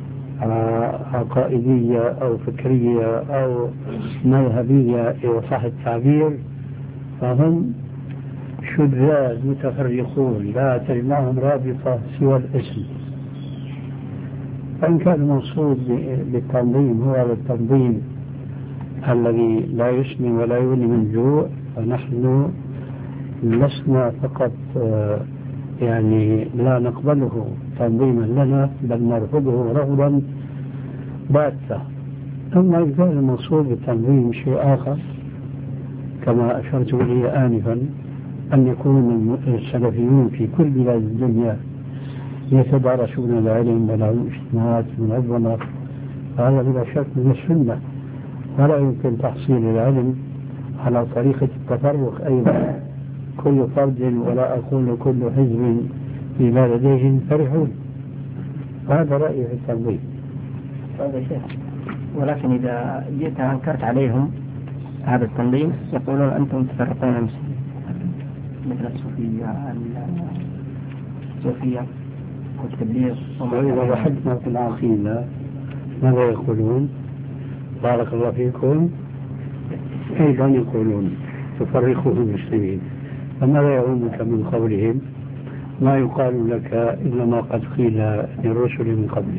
عقائدية أو فكرية أو مذهبية إذا صح التعبير، فهم شذاذ متفرقون لا تجمعهم رابطة سوى الاسم. فإن كان المقصود بالتنظيم هو هذا التنظيم الذي لا يسمن ولا يغني من جوع، فنحن لسنا فقط يعني لا نقبله تنظيما لنا، بل نرفضه رفضا باتا. أما إذا كان المقصود بالتنظيم شيء آخر كما أشرت إليه آنفا، أن يكون السلفيون في كل بلاد الدنيا يتدارسون العلم ولهم اجتماعات منظمة، هذا بلا شك من السنة، ولا يمكن تحصيل العلم على طريقة التفرق أيضا، كل فرد ولا أقول كل حزب بما لديهم فرحون. هذا رأيي في التنظيم. هذا شيء، ولكن إذا جئت أنكرت عليهم هذا التنظيم يقولون أنتم تفرقون المسلمين، مثل الصوفية الصوفية والتبليغ. وإذا بحثنا في العقيدة ماذا يقولون؟ بارك الله فيكم، أيضا يقولون تفرقون المسلمين. فماذا يعلمك من قولهم؟ ما يقال لك إلا ما قد قيل للرسل من قبلك.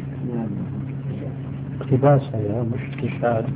اقتباسا يا مش استشهاد.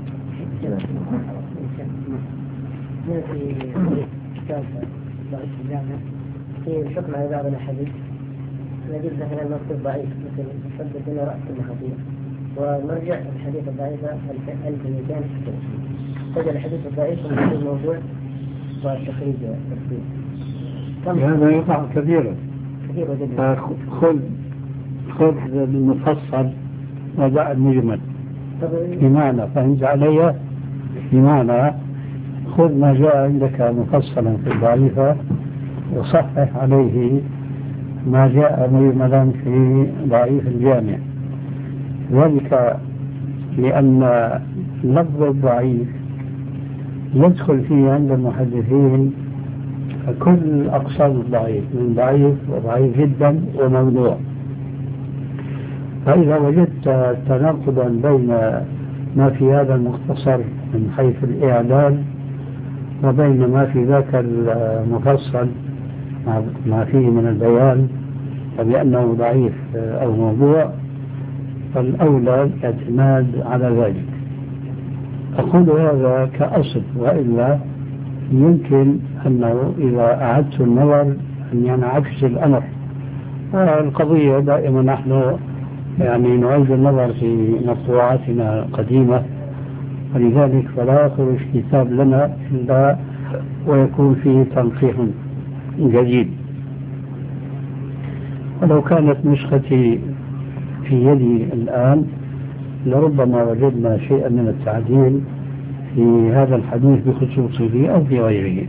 في كتاب ضعيف الجامع في الحكم على بعض الأحاديث نجد مثلا مكتوب ضعيف مثل سد دون رأس المخاطير، والمرجع الحديث الضعيف ألف ومئتين سجل الحديث الضعيف ومثل الموضوع والتخريج والتفسير. هذا يقع كثيرا. كثير جدا. خذ خذ المفصل ودع المجمل. بمعنى فهمت علي؟ بمعنى خذ ما جاء عندك مفصلا في الضعيفة وصحح عليه ما جاء مجملا في ضعيف الجامع. ذلك لأن لفظ الضعيف يدخل فيه عند المحدثين كل أقسام الضعيف، من ضعيف وضعيف جدا وموضوع. فإذا وجدت تناقضا بين ما في هذا المختصر من حيث الإعلان وبين ما في ذاك المفصل ما فيه من البيان فبأنه ضعيف أو موضوع، فالأولى الاعتماد على ذلك. أقول هذا كأصل، وإلا يمكن أنه إذا أعدت النظر أن ينعكس الأمر. القضية دائما نحن يعني نعيد النظر في مطبوعاتنا القديمة، ولذلك فلا يخرج كتاب لنا إلا ويكون فيه تنقيح جديد. ولو كانت نسختي في يدي الآن لربما وجدنا شيئا من التعديل في هذا الحديث بخصوصه أو في غيره.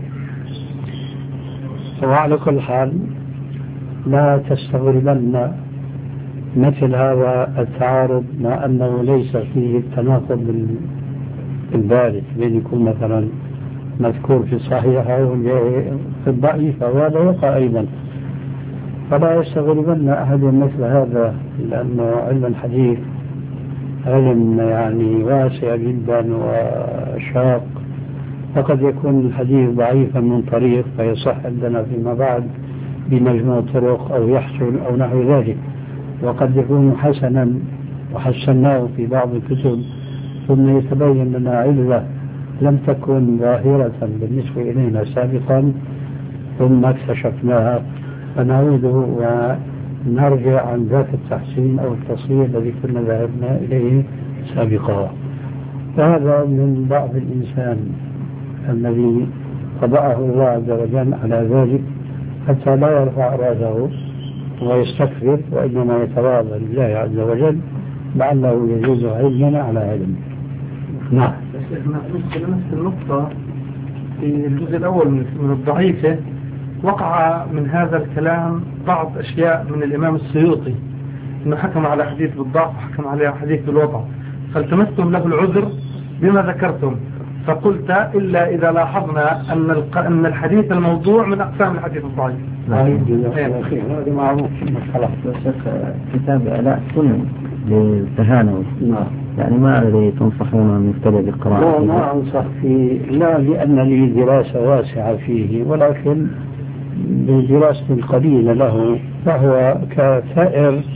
وعلى كل حال لا تستغربن مثل هذا التعارض، مع أنه ليس فيه التناقض البارد بين يكون مثلا مذكور في الصحيحة وفي الضعيفة، وهذا وقع أيضا. فلا يستغربن أحد مثل هذا، لأنه علم الحديث علم يعني واسع جدا وشاق، فقد يكون الحديث ضعيفا من طريق فيصح عندنا فيما بعد بمجموع طرق أو يحسن أو نحو ذلك، وقد يكون حسنا وحسناه في بعض الكتب ثم يتبين لنا علة لم تكن ظاهرة بالنسبة إلينا سابقا ثم اكتشفناها، فنعود ونرجع عن ذاك التحسين أو التصحيح الذي كنا ذهبنا إليه سابقا. فهذا من ضعف الإنسان الذي طبعه الله عز وجل على ذلك حتى لا يرفع رأسه ويستكبر، وإنما يتواضع لله عز وجل لعله يزيد علما على علم. نعم. نفس النقطة في الجزء الأول من الضعيفة وقع من هذا الكلام بعض أشياء من الإمام السيوطي، أنه حكم على حديث بالضعف وحكم على حديث بالوضع، فالتمستم له العذر بما ذكرتم، فقلت إلا إذا لاحظنا أن أن الحديث الموضوع من أقسام الحديث الضعيف. هذا معروف. خلاص. كتاب آلاء السنن للتهانوي. نعم. يعني ما الذي تنصحون المبتدئ بالقراءة؟ لا ما أنصح فيه، لا لأن لي دراسة واسعة فيه، ولكن بدراسة قليلة له، فهو كسائر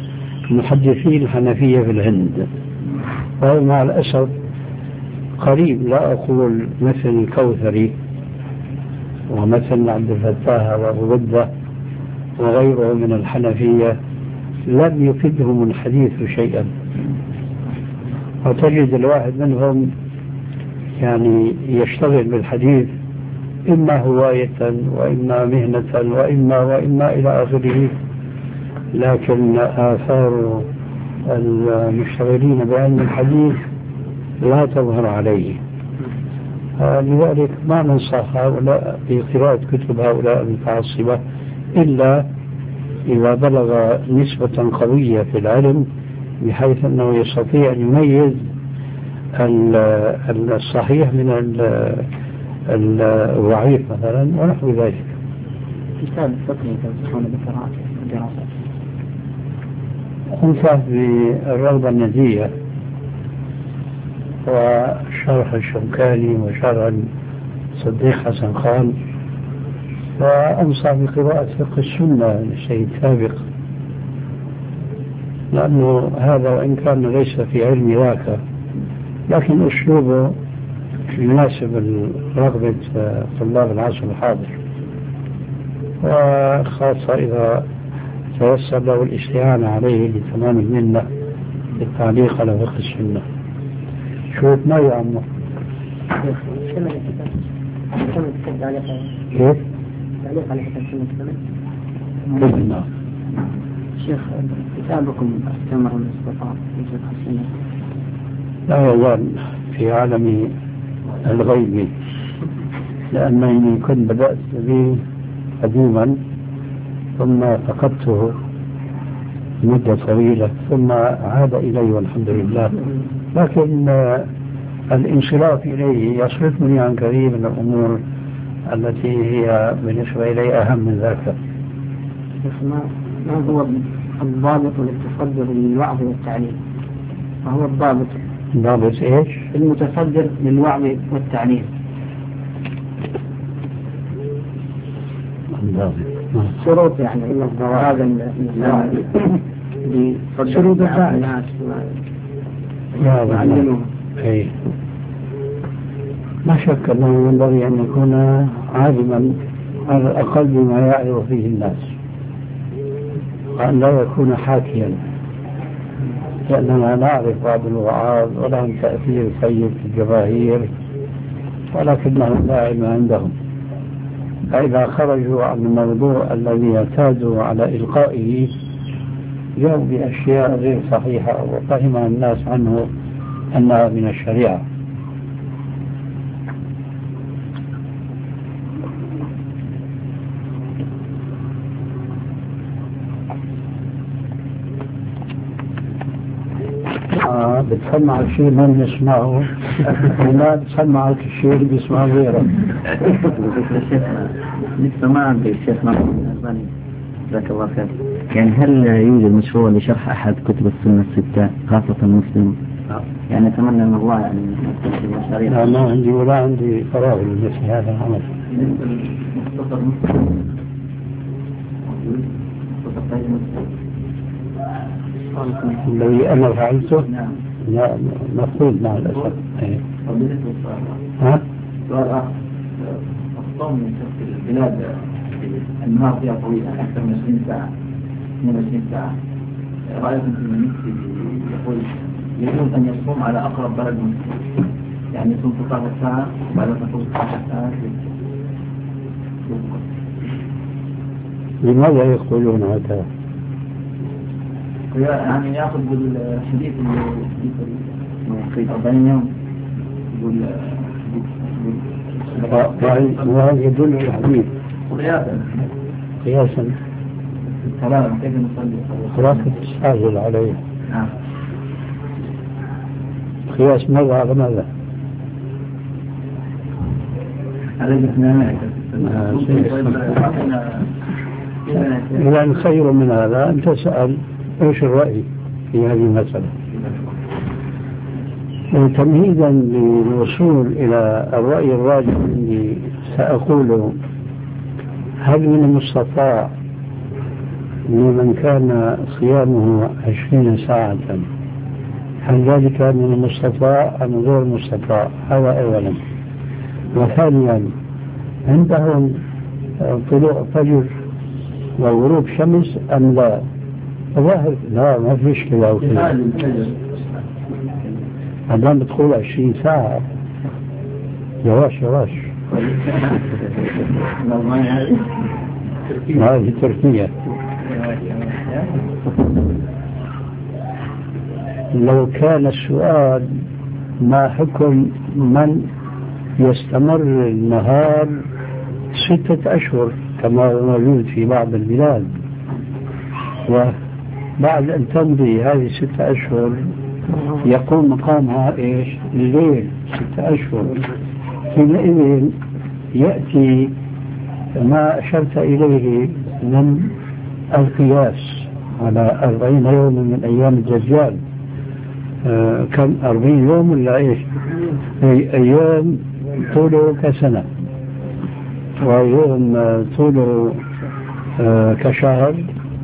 محدثي الحنفية في الهند، وهو مع الأسف قريب، لا أقول مثل الكوثري ومثل عبد الفتاح وأبو بدة وغيره من الحنفية، لم يفدهم الحديث شيئا. وتجد الواحد منهم يعني يشتغل بالحديث إما هواية وإما مهنة وإما وإما إلى آخره، لكن آثار المشتغلين بعلم الحديث لا تظهر عليه. لذلك ما ننصح هؤلاء بقراءة كتب هؤلاء المتعصبة إلا إذا بلغ نسبة قوية في العلم بحيث أنه يستطيع أن يميز الصحيح من الضعيف مثلا ونحو ذلك. كتاب الفقه تنصحون بقراءة الدراسات؟ أنصح بالروضة الندية وشرح الشوكاني وشرح صديق حسن خان، وأنصح بقراءة فقه السنة للشيخ سابق، لأنه هذا وإن كان ليس في علم ذاك لكن أسلوبه يناسب رغبة طلاب العصر الحاضر، وخاصة إذا تيسر له الاستعانة عليه لتمام المنة للتعليق على فقه السنة. شوف ما يا عمو كيف؟ تعليق على فقه السنة بإذن شيخ، كتابكم استمر الاستطاع في فقه السنة لا يزال في عالم الغيب، لأنني كنت بدأت به قديما ثم فقدته مدة طويلة ثم عاد إلي والحمد لله، لكن الانصراف إليه يصرفني عن كثير من الأمور التي هي بالنسبة إلي أهم من ذاك. ما هو الضابط للتصدر للوعظ والتعليم؟ ما هو الضابط؟ ضابط إيش؟ المتصدر للوعظ والتعليم. شروط يعني هذا شروط الناس يعلمهم. أي ما شك أنه ينبغي أن يكون عالما على الأقل بما يعرف فيه الناس، وأن لا يكون حاكيا، لأننا نعرف بعض الوعاظ ولهم تأثير سيء في الجماهير ولكنهم لا علم عندهم، فإذا خرجوا عن الموضوع الذي اعتادوا على إلقائه جاءوا بأشياء غير صحيحة وفهم الناس عنه أنها من الشريعة. آه بتسمع الشيء من يسمعه ولا بتسمع الشيء اللي بيسمعه غيره. لسه ما عندي الشيخ محمد جزاك الله خير. يعني هل يوجد مشروع لشرح أحد كتب السنة الستة خاصة المسلم؟ يعني أتمنى من الله يعني المشاريع. لا ما عندي ولا عندي فراغ لمثل هذا العمل. الذي أنا فعلته لا مفروض مع الأسف. ها؟ سؤال آخر، الصوم في البلاد النهار فيها طويلة أكثر من عشرين ساعة اثنين وعشرين ساعة، رأيكم في المسجد يقول يجوز أن يصوم على أقرب بلد مسلم، يعني يصوم ستة عشر ساعة وبعد ما تفوت ستة عشر ساعة. لماذا يقولون هذا؟ يعني يأخذ بالحديث في أربعين يوم يقول وهذا يدل على الحديث قياسا قياسا الصلاة كيف نصلي خلاص تستعجل عليه. نعم. قياس ماذا على ماذا؟ على الاثنين. إذا خير من هذا أن تسأل إيش الرأي في هذه المسألة. تمهيدا للوصول إلى الرأي الراجح اللي سأقوله، هل من المستطاع لمن كان صيامه عشرين ساعة هل ذلك من المستطاع أم غير المستطاع؟ هذا أولا. وثانيا عندهم طلوع فجر وغروب شمس أم لا؟ ظاهر لا، ما في مشكلة. عندما بتقول عشرين ساعة يواش يواش هذه تركيا. لو كان السؤال ما حكم من يستمر النهار ستة أشهر كما هو موجود في بعض البلاد، وبعد أن تمضي هذه ستة أشهر يقوم مقامها إيش؟ الليل ستة أشهر. حينئذ يأتي ما أشرت إليه من القياس على أربعين يوم من أيام الدجال. آه كم أربعين يوم ولا إيش؟ أيام طوله كسنة، ويوم طوله آه كشهر،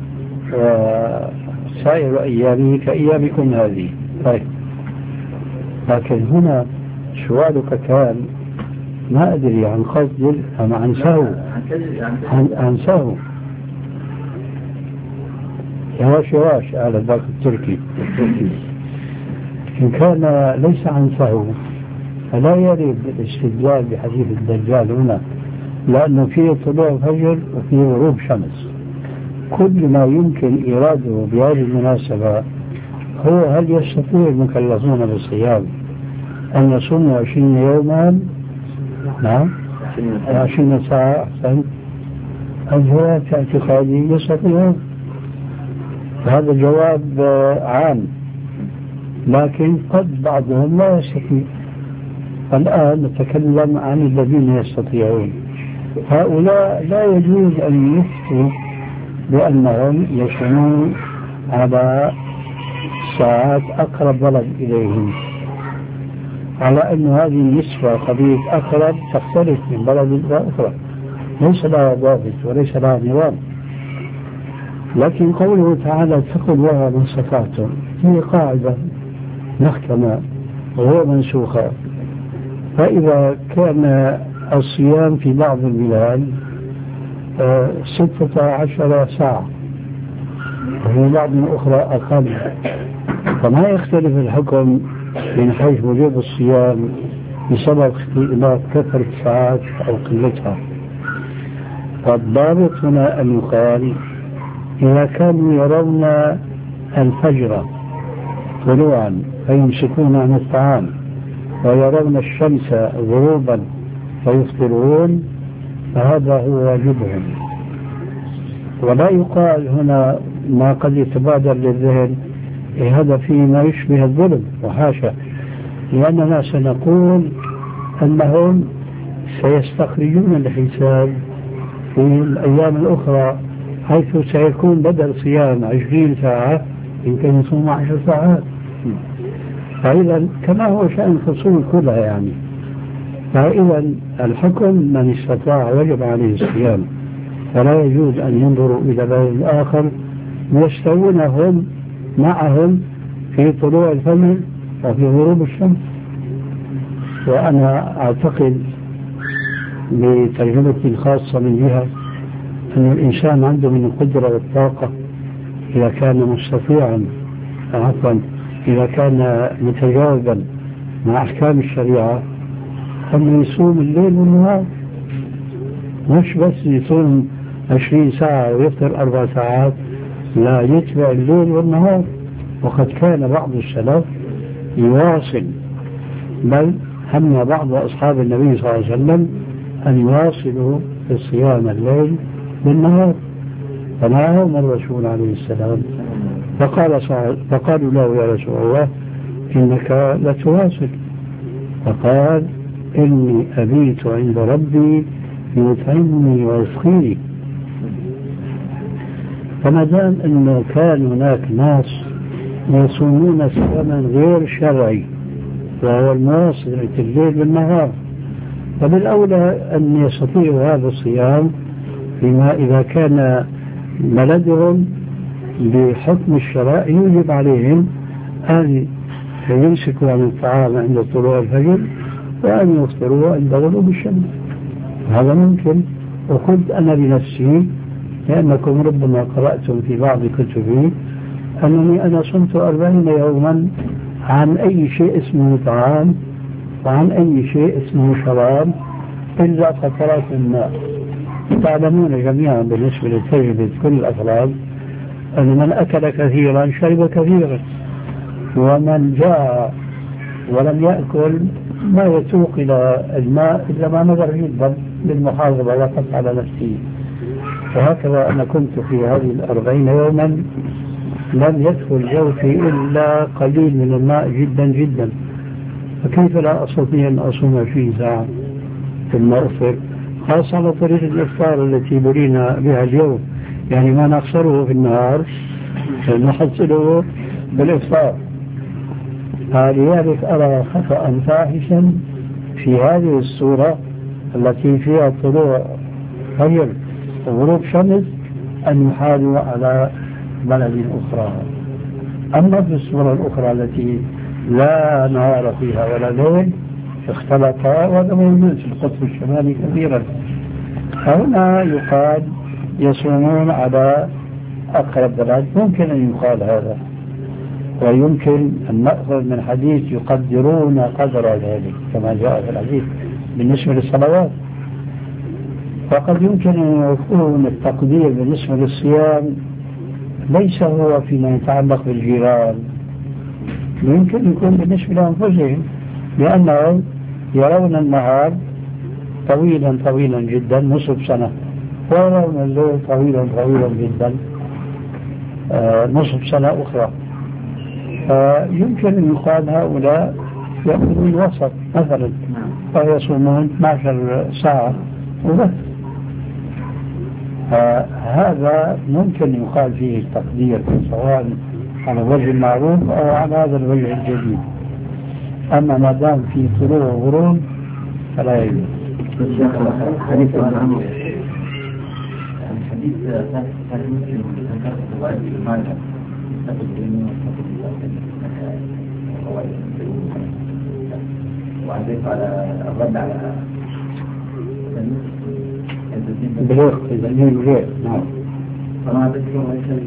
وسائر أيامه كأيامكم هذه. طيب، لكن هنا سؤالك كان ما أدري عن قصد أم عن سهو. عن, عن سهو. يواش يواش على ذاك التركي. إن كان ليس عن سهو فلا يريد الاستدلال بحديث الدجال هنا، لأنه فيه طلوع فجر وفيه غروب شمس. كل ما يمكن إراده بهذه المناسبة هو هل يستطيع المكلفون بالصيام أن يصوموا عشرين يوما؟ نعم، عشرين ساعة. أحسن. الجواب في اعتقادي يستطيعون. هذا جواب عام، لكن قد بعضهم لا يستطيع. الآن نتكلم عن الذين يستطيعون. هؤلاء لا يجوز أن يفتوا بأنهم يصومون على ساعات أقرب بلد إليهم، على أن هذه النسبة قضية أقرب تختلف من بلد إلى أخرى، ليس لها ضابط وليس لها نظام. لكن قوله تعالى اتقوا الله ما استطعتم هي قاعدة محكمة وهو منسوخة. فإذا كان الصيام في بعض البلاد ستة عشر ساعة وفي بعض الأخرى أقل، فما يختلف الحكم من حيث وجوب الصيام بسبب اختلاف كثرة الساعات أو قلتها. فالضابط هنا أن يقال إذا كانوا يرون الفجر طلوعا فيمسكون عن الطعام، ويرون الشمس غروبا فيفطرون، فهذا هو واجبهم. ولا يقال هنا ما قد يتبادر للذهن هذا فيه ما يشبه الظلم، وحاشا، لأننا سنقول أنهم سيستخرجون الحساب في الأيام الأخرى، حيث سيكون بدل صيام عشرين ساعة يمكن يصوم عشر ساعات. فإذا كما هو شأن الفصول كلها يعني. فإذا الحكم من استطاع وجب عليه الصيام، فلا يجوز أن ينظروا إلى بلد الآخر يستوون هم معهم في طلوع الفجر وفي غروب الشمس. وأنا أعتقد بتجربتي الخاصة من جهة أن الإنسان عنده من القدرة والطاقة إذا كان مستطيعا، عفوا إذا كان متجاوبا مع أحكام الشريعة، أن يصوم الليل والنهار، مش بس يصوم عشرين ساعة ويفطر أربع ساعات، لا، يتبع الليل والنهار. وقد كان بعض السلف يواصل، بل هم بعض أصحاب النبي صلى الله عليه وسلم أن يواصلوا في صيام الليل بالنهار، فنهاهم الرسول عليه السلام فقال فقالوا له يا رسول الله إنك لتواصل، فقال إني أبيت عند ربي يطعمني ويسقيني. فما دام أنه كان هناك ناس يصومون صياما غير شرعي وهو المواصلة الليل بالنهار، فبالأولى أن يستطيعوا هذا الصيام، بما إذا كان بلدهم بحكم الشرع يوجب عليهم أن يمسكوا عن الطعام عند طلوع الفجر وأن يفطروا عند غروب الشمس. هذا ممكن. وقلت أنا بنفسي لأنكم ربما قرأتم في بعض كتبي أنني أنا صمت أربعين يوما عن أي شيء اسمه طعام وعن أي شيء اسمه شراب إلا قطرات الماء. تعلمون جميعا بالنسبة لتجربة كل الأفراد أن من أكل كثيرا شرب كثيرا، ومن جاء ولم يأكل ما يسوق إلى الماء إلا ما نظر جدا للمحافظة وقف على نفسه. وهكذا أنا كنت في هذه الأربعين يوما لم يدخل جوفي إلا قليل من الماء جدا جدا، فكيف لا أستطيع أن أصوم فيه ساعة ثم أفطر، خاصة على طريقة الإفطار التي برينا بها اليوم، يعني ما نخسره في النهار نحصله بالإفطار. لذلك أرى خطأ فاحشا في هذه الصورة التي فيها طلوع فجر وغروب شمس أن يحالوا على بلد أخرى. أما في الصورة الأخرى التي لا نهار فيها ولا ليل اختلطا، وهذا موجود في القطب الشمالي كثيرا. هنا يقال يصومون على أقرب بلد، ممكن أن يقال هذا، ويمكن أن نأخذ من حديث يقدرون قدر ذلك كما جاء في الحديث بالنسبة للصلوات. وقد يمكن أن يكون التقدير بالنسبة للصيام ليس هو فيما يتعلق بالجيران، يمكن يكون بالنسبة لأنفسهم، لأنهم يرون النهار طويلا طويلا جدا نصف سنة، ويرون الليل طويلا طويلا جدا آه نصف سنة أخرى. فيمكن أن يقال هؤلاء يأخذون وسط مثلا فيصومون اثنتي عشرة ساعة وبس. فهذا ممكن يقال فيه التقدير سواء على وجه المعروف أو على هذا الوجه الجديد. أما ما دام في طلوع وغروب فلا يجوز. حديث حديث ثالث مسلم ذكرت الرواية المالكة وعزيز على الرد على بلوغ الزمين الغير. نعم. فما ذكره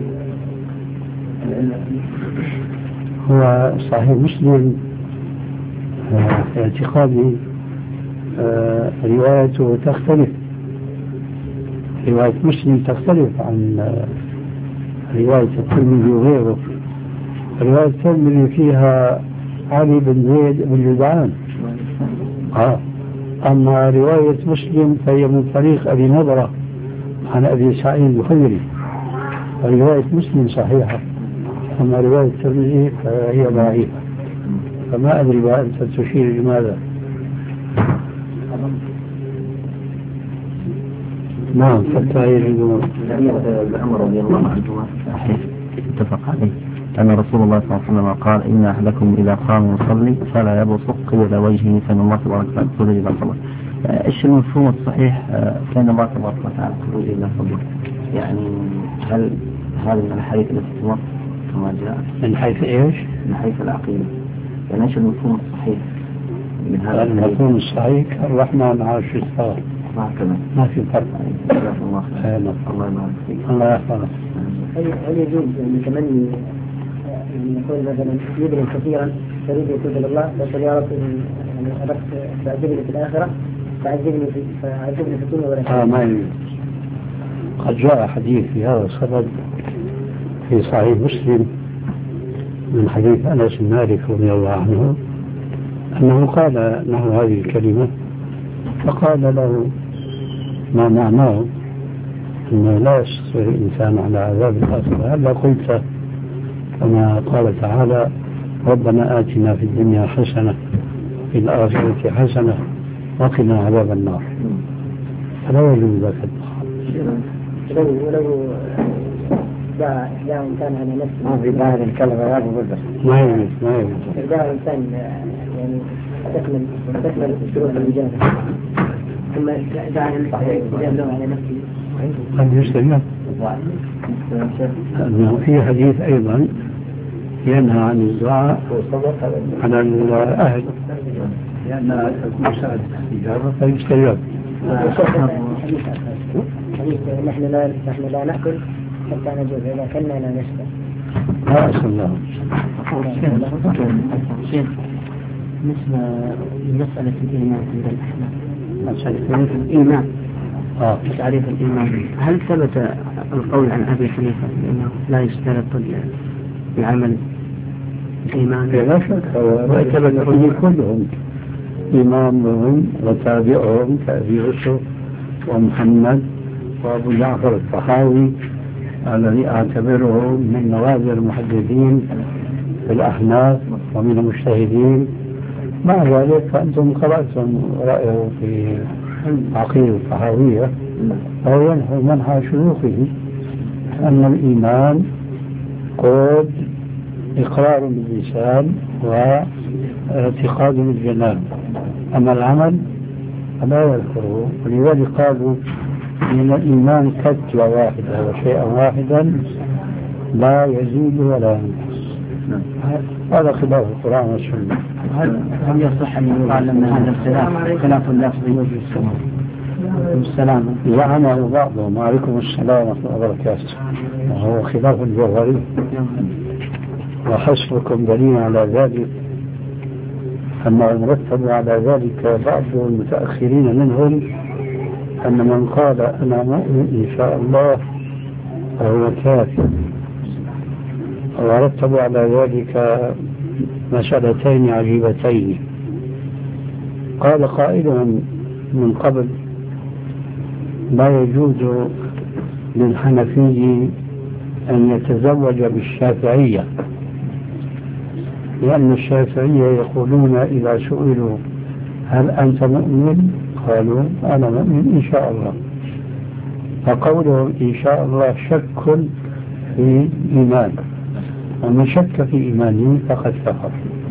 هو صحيح مسلم في اعتقادي روايته تختلف، رواية مسلم تختلف عن رواية الترمذي وغيره. رواية الترمذي فيها علي بن زيد بن جدعان، آه. أما رواية مسلم فهي من طريق أبي نضرة عن أبي سعيد الخدري، رواية مسلم صحيحة، أما رواية الترمذي فهي ضعيفة. فما أدري بقى أنت تشير لماذا. نعم. حتى يجدون الأمر رضي الله عنه صحيح اتفق عليه أن رسول الله صلى الله عليه وسلم قال إن أحدكم إذا قام يصلي فلا يبصق قبل وجهه فإن الله تبارك وتعالى يخرج إلى صلاة. إيش المفهوم الصحيح فإن الله تبارك وتعالى يخرج إلى صلاة؟ يعني هل هذا من الحديث التي تمر كما جاء من حيث إيش؟ من حيث العقيدة، يعني إيش المفهوم الصحيح من هذا المفهوم الصحيح؟ الرحمن عرش استوى، ما في فرق. الله الله يبارك فيك. الله يحفظك. هل يجوز لتمني يعني يقول مثلا يدري كثيرا تريد يتوب الله فقل يا رب يعني أردت تعجبني في الآخرة فعجبني في فعجبني في الدنيا ولا آه ما يجوز. قد جاء حديث في هذا الصدد في صحيح مسلم من حديث أنس بن مالك رضي الله عنه أنه قال له هذه الكلمة، فقال له ما معناه أنه لا يستطيع الإنسان على عذاب الآخرة. هلا قلت كما قال تعالى ربنا آتنا في الدنيا حسنة في الآخرة حسنة وقنا عذاب النار، فلا يجوز ذاك الدخان. ولو دعا إحدى إنسان على نفسه ما في ظاهر الكلمة هذه بالبس ما يجوز ما يجوز. دعا إنسان يعني تكمل تكمل الشروط الإجابة ثم دعا إنسان له على نفسه قد يستجاب أنه في حديث أيضا ينهى عن الدعاء على الأهل لأن مسألة الاستجابة فيستجاب. نحن لا نحن لا نأكل حتى نجوز، إذا كنا لا نشبع. لا أصل الله. شيخ مثل مسألة الإيمان عند الأحناف، مسألة الإيمان آه. تعريف الإيمان، هل ثبت القول عن أبي حنيفة بأنه لا يشترط العمل الإيمان؟ لا شك، وثبت كلهم إمامهم وتابعهم كأبي يوسف ومحمد وأبو جعفر الطحاوي الذي أعتبره من نوادر المحدثين في الأحناف ومن المجتهدين. مع ذلك فأنتم قرأتم رأيه في عقيدة الطحاوية وهو ينحو منحى شيوخه أن الإيمان قول إقرار باللسان واعتقاد بالجنان، أما العمل فلا يذكره. ولذلك قالوا إن الإيمان كتلة واحدة وشيئا واحدا لا يزيد ولا ينقص. هذا خلاف القرآن والسنة. هل يصح أن يقال أن هذا الخلاف خلاف اللفظ والسلام؟ زعمه بعضهم عليكم السلام ورحمة الله وبركاته، وهو خلاف جوهري. وحسبكم دليل على ذلك أنه مرتب على ذلك بعض المتأخرين منهم أن من قال أنا مؤمن إن شاء الله فهو كافر، ورتبوا على ذلك مسألتين عجيبتين. قال قائلهم من قبل لا يجوز للحنفي أن يتزوج بالشافعية، لأن الشافعية يقولون إذا سئلوا هل أنت مؤمن قالوا أنا مؤمن إن شاء الله، فقولهم إن شاء الله شك في إيمان، ومن شك في إيمانه فقد كفر.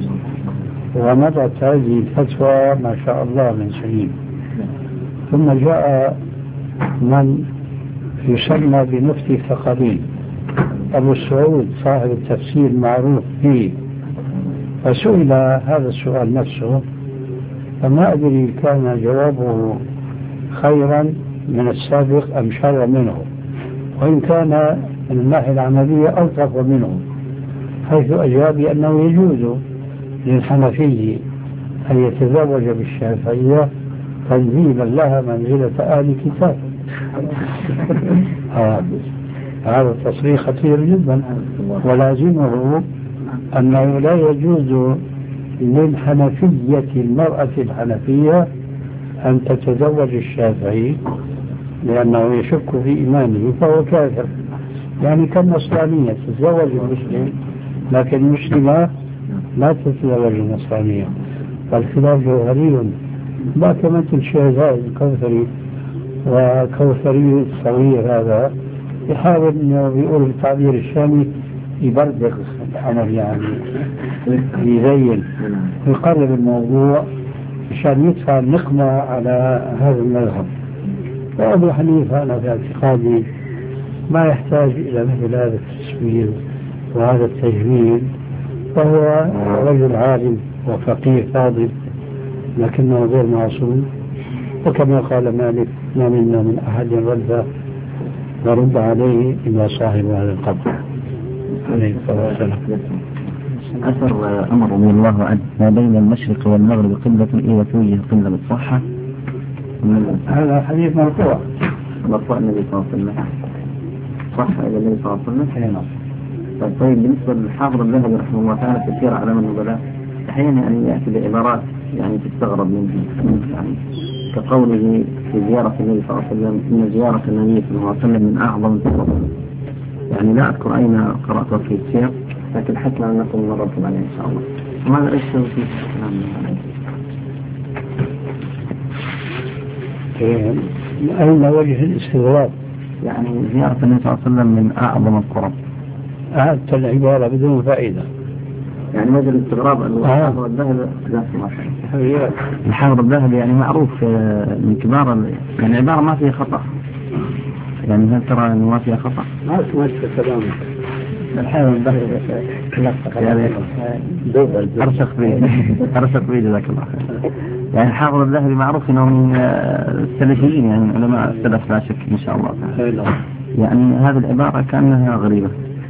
ومضت هذه الفتوى ما شاء الله من سنين. ثم جاء من يسمى بمفتي الثقلين أبو السعود صاحب التفسير المعروف به، فسئل هذا السؤال نفسه فما أدري كان جوابه خيرا من السابق أم شر منه، وإن كان من الناحية العملية ألطف منه، حيث أجاب أنه يجوز للحنفي أن يتزوج بالشافعية تنزيلا لها منزلة آل كتاب. هذا التصريح خطير جدا، ولازمه أنه لا يجوز للحنفية المرأة الحنفية أن تتزوج الشافعي لأنه يشك في إيمانه فهو كافر. يعني كالنصرانية تتزوج المسلم لكن المسلمة لا تتزوج النصرانية، فالخلاف جوهري. ما كمان الشهداء الكوثري وكوثري الصغير هذا يحاول انه بيقول بالتعبير الشامي يبردغ الامر، يعني يزين ويقرب الموضوع عشان يدفع النقمة على هذا المذهب. وأبو حنيفة أنا في اعتقادي ما يحتاج إلى مثل هذا التسوير وهذا التجميل، فهو رجل عالم وفقيه فاضل لكنه غير معصوم. وكما قال مالك ما منا من أحد رد ورد عليه إلا صاحب هذا القبر عليه الصلاة والسلام. أثر أمر رضي الله عنه ما بين المشرق والمغرب قبلة إذا توجه قبلة بالصحة، هذا حديث مرفوع مرفوع النبي صلى الله عليه وسلم، صح إلى النبي صلى الله عليه وسلم. طيب بالنسبة للحافظ الذهبي رحمه الله تعالى في سير أعلام النبلاء أحيانا يعني يأتي بعبارات يعني تستغرب منه، يعني كقوله في زيارة النبي صلى الله عليه وسلم إن زيارة النبي صلى الله عليه وسلم من أعظم الفضائل. يعني لا أذكر أين قرأت في السير لكن حتى أن نكون مررتم عليه إن شاء الله. ماذا أشتغل فيه الكلام أين وجه الاستغراب؟ يعني زيارة النبي صلى الله عليه وسلم من أعظم القرب. أعدت العبارة بدون فائدة. يعني وجه الاستغراب أن الحافظ الذهبي لا سمع الحافظ الذهبي يعني معروف من كبار، يعني عبارة ما فيها خطأ، يعني هل ترى أنه ما فيها خطأ؟ ما سمعت كلامك. الحين البحر أرشق بي أرشق بي جزاك الله خير. يعني الحافظ الذهبي معروف أنه من السلفيين، يعني علماء السلف لا شك إن شاء الله. يعني هذه العبارة كأنها غريبة.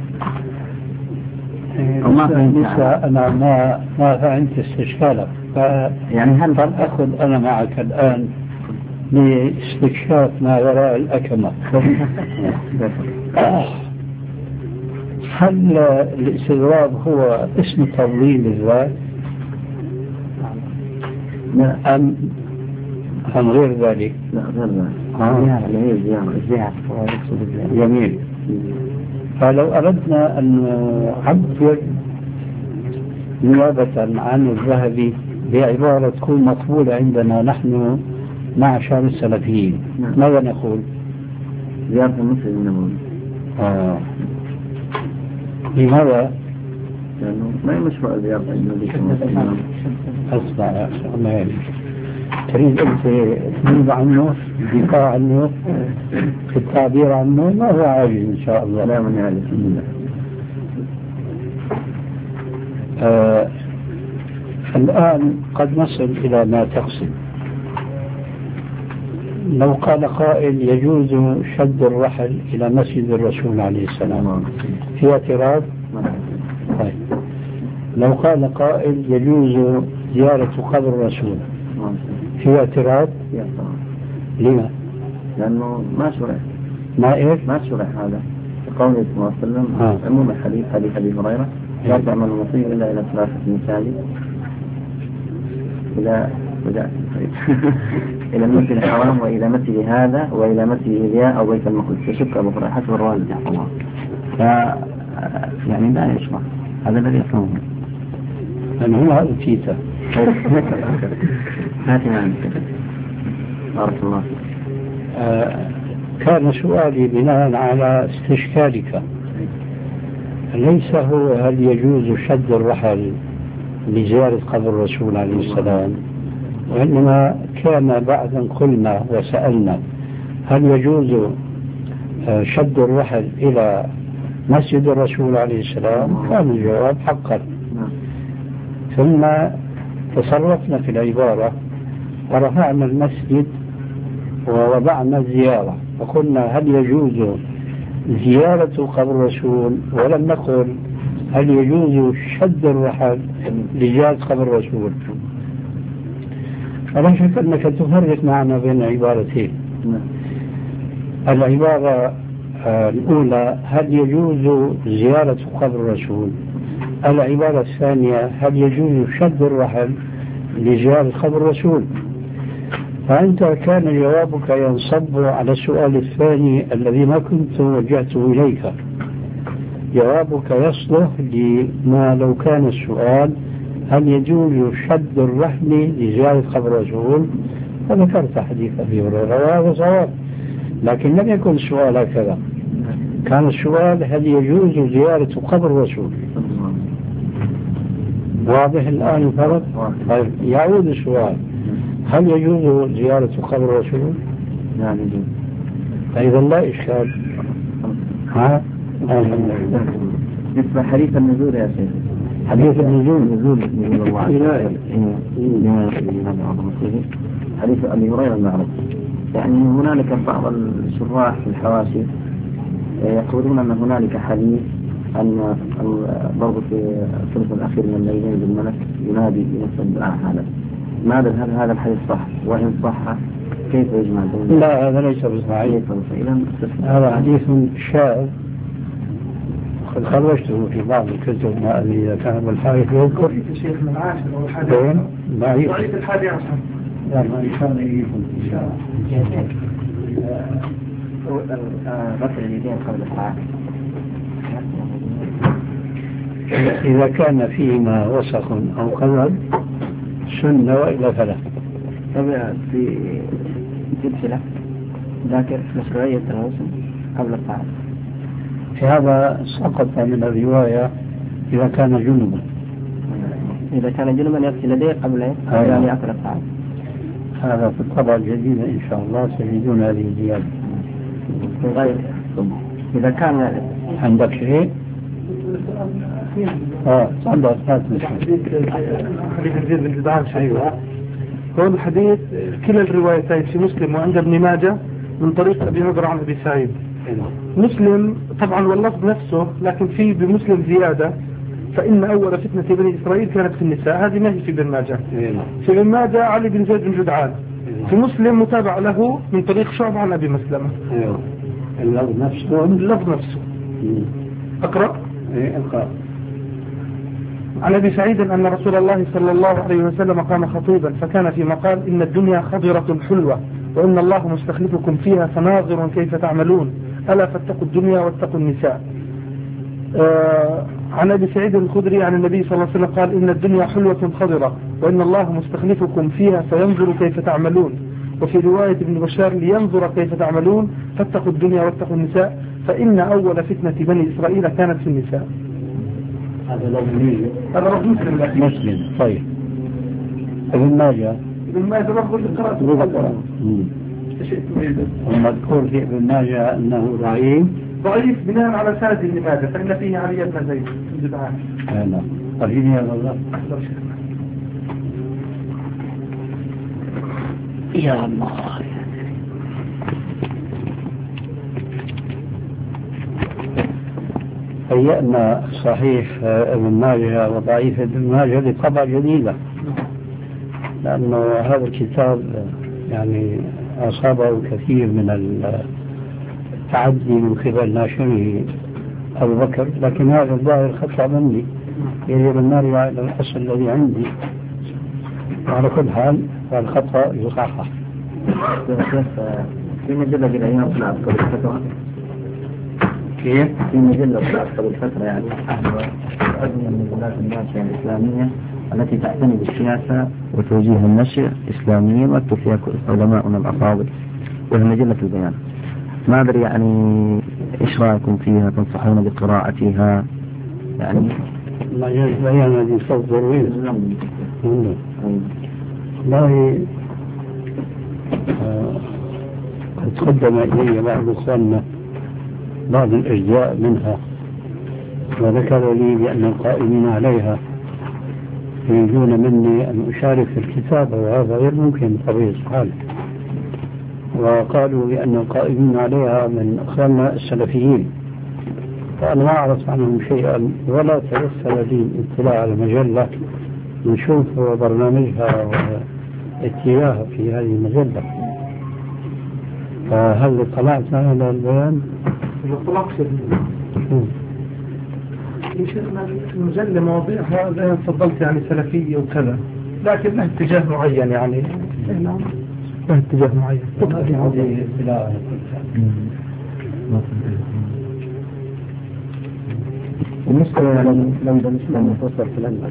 ما فهمت أنا ما ما فهمت استشكالك. يعني هل أخذ أنا معك الآن لاستكشاف ما وراء الأكمة. هل الاستغراب هو اسم تضليل الذات أم أم غير ذلك؟ لا غير ذلك. جميل. فلو أردنا أن نعبر نيابة عن الذهبي بعبارة تكون مقبولة عندنا نحن معشر السلفيين، ماذا نقول؟ زيارة المسجد النبوي. آه. لماذا؟ لأنه ما يمشروع زيارة النبي صلى الله عليه وسلم. أسمع يا أخي الله يهديك. تريد أنت تجيب عنه الدفاع عنه في التعبير عنه؟ ما هو عاجز إن شاء الله. لا من عاجز. آه. الآن قد نصل إلى ما تقصد. لو قال قائل يجوز شد الرحل إلى مسجد الرسول عليه السلام، في اعتراض؟ طيب. لو قال قائل يجوز زيارة قبر الرسول، في اعتراض؟ لما؟ لأنه ما شرع. ما إيش؟ ما شرع هذا. قوله صلى الله عليه وسلم عموم الحديث حديث أبي هريرة لا تعمل المصير إلا إلى ثلاثة مساجد. إلى إلى إلى المسجد الحرام وإلى مسجد هذا وإلى مسجد إلياء أو بيت المقدس. يشك أبو هريرة حسب الرواية اللي الله. ف يعني لا يشرع هذا الذي يفهمه. أنا هو هذا تيتا. هاتي معنا. بارك الله. آه كان سؤالي بناء على استشكالك، ليس هو هل يجوز شد الرحل لزيارة قبر الرسول عليه السلام، وإنما كان بعد أن قلنا وسألنا هل يجوز شد الرحل إلى مسجد الرسول عليه السلام، كان الجواب حقا. ثم تصرفنا في العبارة ورفعنا المسجد ووضعنا الزيارة، وقلنا هل يجوز زيارة قبر الرسول، ولم نقل هل يجوز شد الرحل لزيارة قبر الرسول. فلا شك أنك تفرق معنا بين عبارتين. العبارة الأولى هل يجوز زيارة قبر الرسول، العبارة الثانية هل يجوز شد الرحل لزيارة قبر الرسول. فأنت كان جوابك ينصب على السؤال الثاني الذي ما كنت وجهته إليك. جوابك يصلح لما لو كان السؤال هل يجوز شد الرحل لزيارة قبر الرسول، فذكرت حديث أبي هريرة وهذا صواب، لكن لم يكن السؤال هكذا. كان السؤال هل يجوز زيارة قبر الرسول. واضح الآن الفرق؟ طيب يعود السؤال هل يجوز زيارة قبر الرسول؟ نعم يجوز. إذا لا إشكال. ها؟ مثل حديث النزول يا شيخ. حديث النزول نزول نزول الله حديث أبي هريرة المعروف. يعني هنالك بعض الشراح في الحواشي يقولون أن هنالك حديث أن برضو في الثلث الأخير من الليل ينزل الملك ينادي بنفس الدعاء هذا. ماذا هل هذا الحديث صح؟ وإن صح كيف يجمع بين؟ لا هذا ليس بصحيح. هذا حديث شاذ قد خرجته في بعض الكتب ما أدري إذا كان الحارث يذكر. الشيخ من عاشر والحادي ضعيف. ضعيف الحادي عشر. لا ما إن شاء الله يجيكم إن شاء الله. غسل اليدين قبل الطعام. إذا كان فيما وسخ أو قذر سنة وإلا فلا. في سلسلة ذاكر مشروعية الغسل قبل الطعام. في هذا سقط من الرواية إذا كان جنبا. إذا كان جنبا يغسل يديه قبل أن يأكل الطعام. هذا في الطبعة الجديدة إن شاء الله سيجدون هذه الزيادة. طيب إذا كان عندك شيء؟ اه تفضل. حديث يزيد بن جدعان شيء. هو الحديث كلا الروايتين في مسلم وعند ابن ماجه من طريق أبي هريرة عن أبي سعيد. مسلم طبعا واللفظ نفسه، لكن في بمسلم زيادة، فإن أول فتنة بني إسرائيل كانت في النساء. هذه ما هي في ابن ماجه. في ابن ماجه علي بن زيد بن جدعان. في مسلم متابع له من طريق شعبة عن أبي مسلمة. اللفظ نفسه. اللفظ نفسه. أقرأ. اقرأ. عن أبي سعيد أن رسول الله صلى الله عليه وسلم قام خطيبا فكان فيما قال: إن الدنيا خضرة حلوة وإن الله مستخلفكم فيها فناظر كيف تعملون ألا فاتقوا الدنيا واتقوا النساء. آه عن أبي سعيد الخدري عن النبي صلى الله عليه وسلم قال: إن الدنيا حلوة خضرة وإن الله مستخلفكم فيها فينظر كيف تعملون. وفي رواية ابن بشار: لينظر كيف تعملون فاتقوا الدنيا واتقوا النساء فإن أول فتنة بني إسرائيل كانت في النساء. هذا لفظ هذا لفظ مسلم. مسلم. طيب ابن ماجه. ابن ماجه لفظ قرأت. المذكور في ابن ماجه أنه ضعيف. ضعيف بناء على سند ابن ماجه فإن فيه علي بن زيد بن جدعان. نعم. قريب يا الله. يا الله. هيئنا صحيح ابن ماجه وضعيف ابن ماجه لطبعة جديدة، لأنه هذا الكتاب يعني أصابه كثير من التعدي من قبل ناشره أبو بكر، لكن هذا الظاهر خطأ مني، يجب أن نرجع إلى الأصل الذي عندي. وعلى كل حال الخطأ يصحح. في مجلة بالأيام طلعت قبل فترة. كيف؟ في مجلة طلعت قبل فترة يعني أدنى من مجلات الناشئة الإسلامية التي تعتني بالسياسة وتوجيه النشر إسلاميا وأكتب فيها علماؤنا الأفاضل، وهي مجلة البيان. ما أدري يعني إيش رأيكم فيها؟ تنصحون بقراءتها؟ يعني مجلة البيان هذه صوت ضروري. والله قد تقدم إلي بعض إخواننا بعض الأجزاء منها وذكر لي بأن القائمين عليها يريدون مني أن أشارك في الكتابة، وهذا غير ممكن بطبيعة الحال. وقالوا بأن القائمين عليها من أخواننا السلفيين، فأنا ما أعرف عنهم شيئا ولا تيسر لي الاطلاع على مجلة نشوف برنامجها واتجاهها في هذه المجلة. فهل اطلعت على البيان؟ الاطلاق يا شيخنا المجلة مواضيعها زي تفضلت يعني سلفية وكذا، لكن له اتجاه معين يعني له اتجاه معين. بالنسبة لندن الإسلام توصل في لندن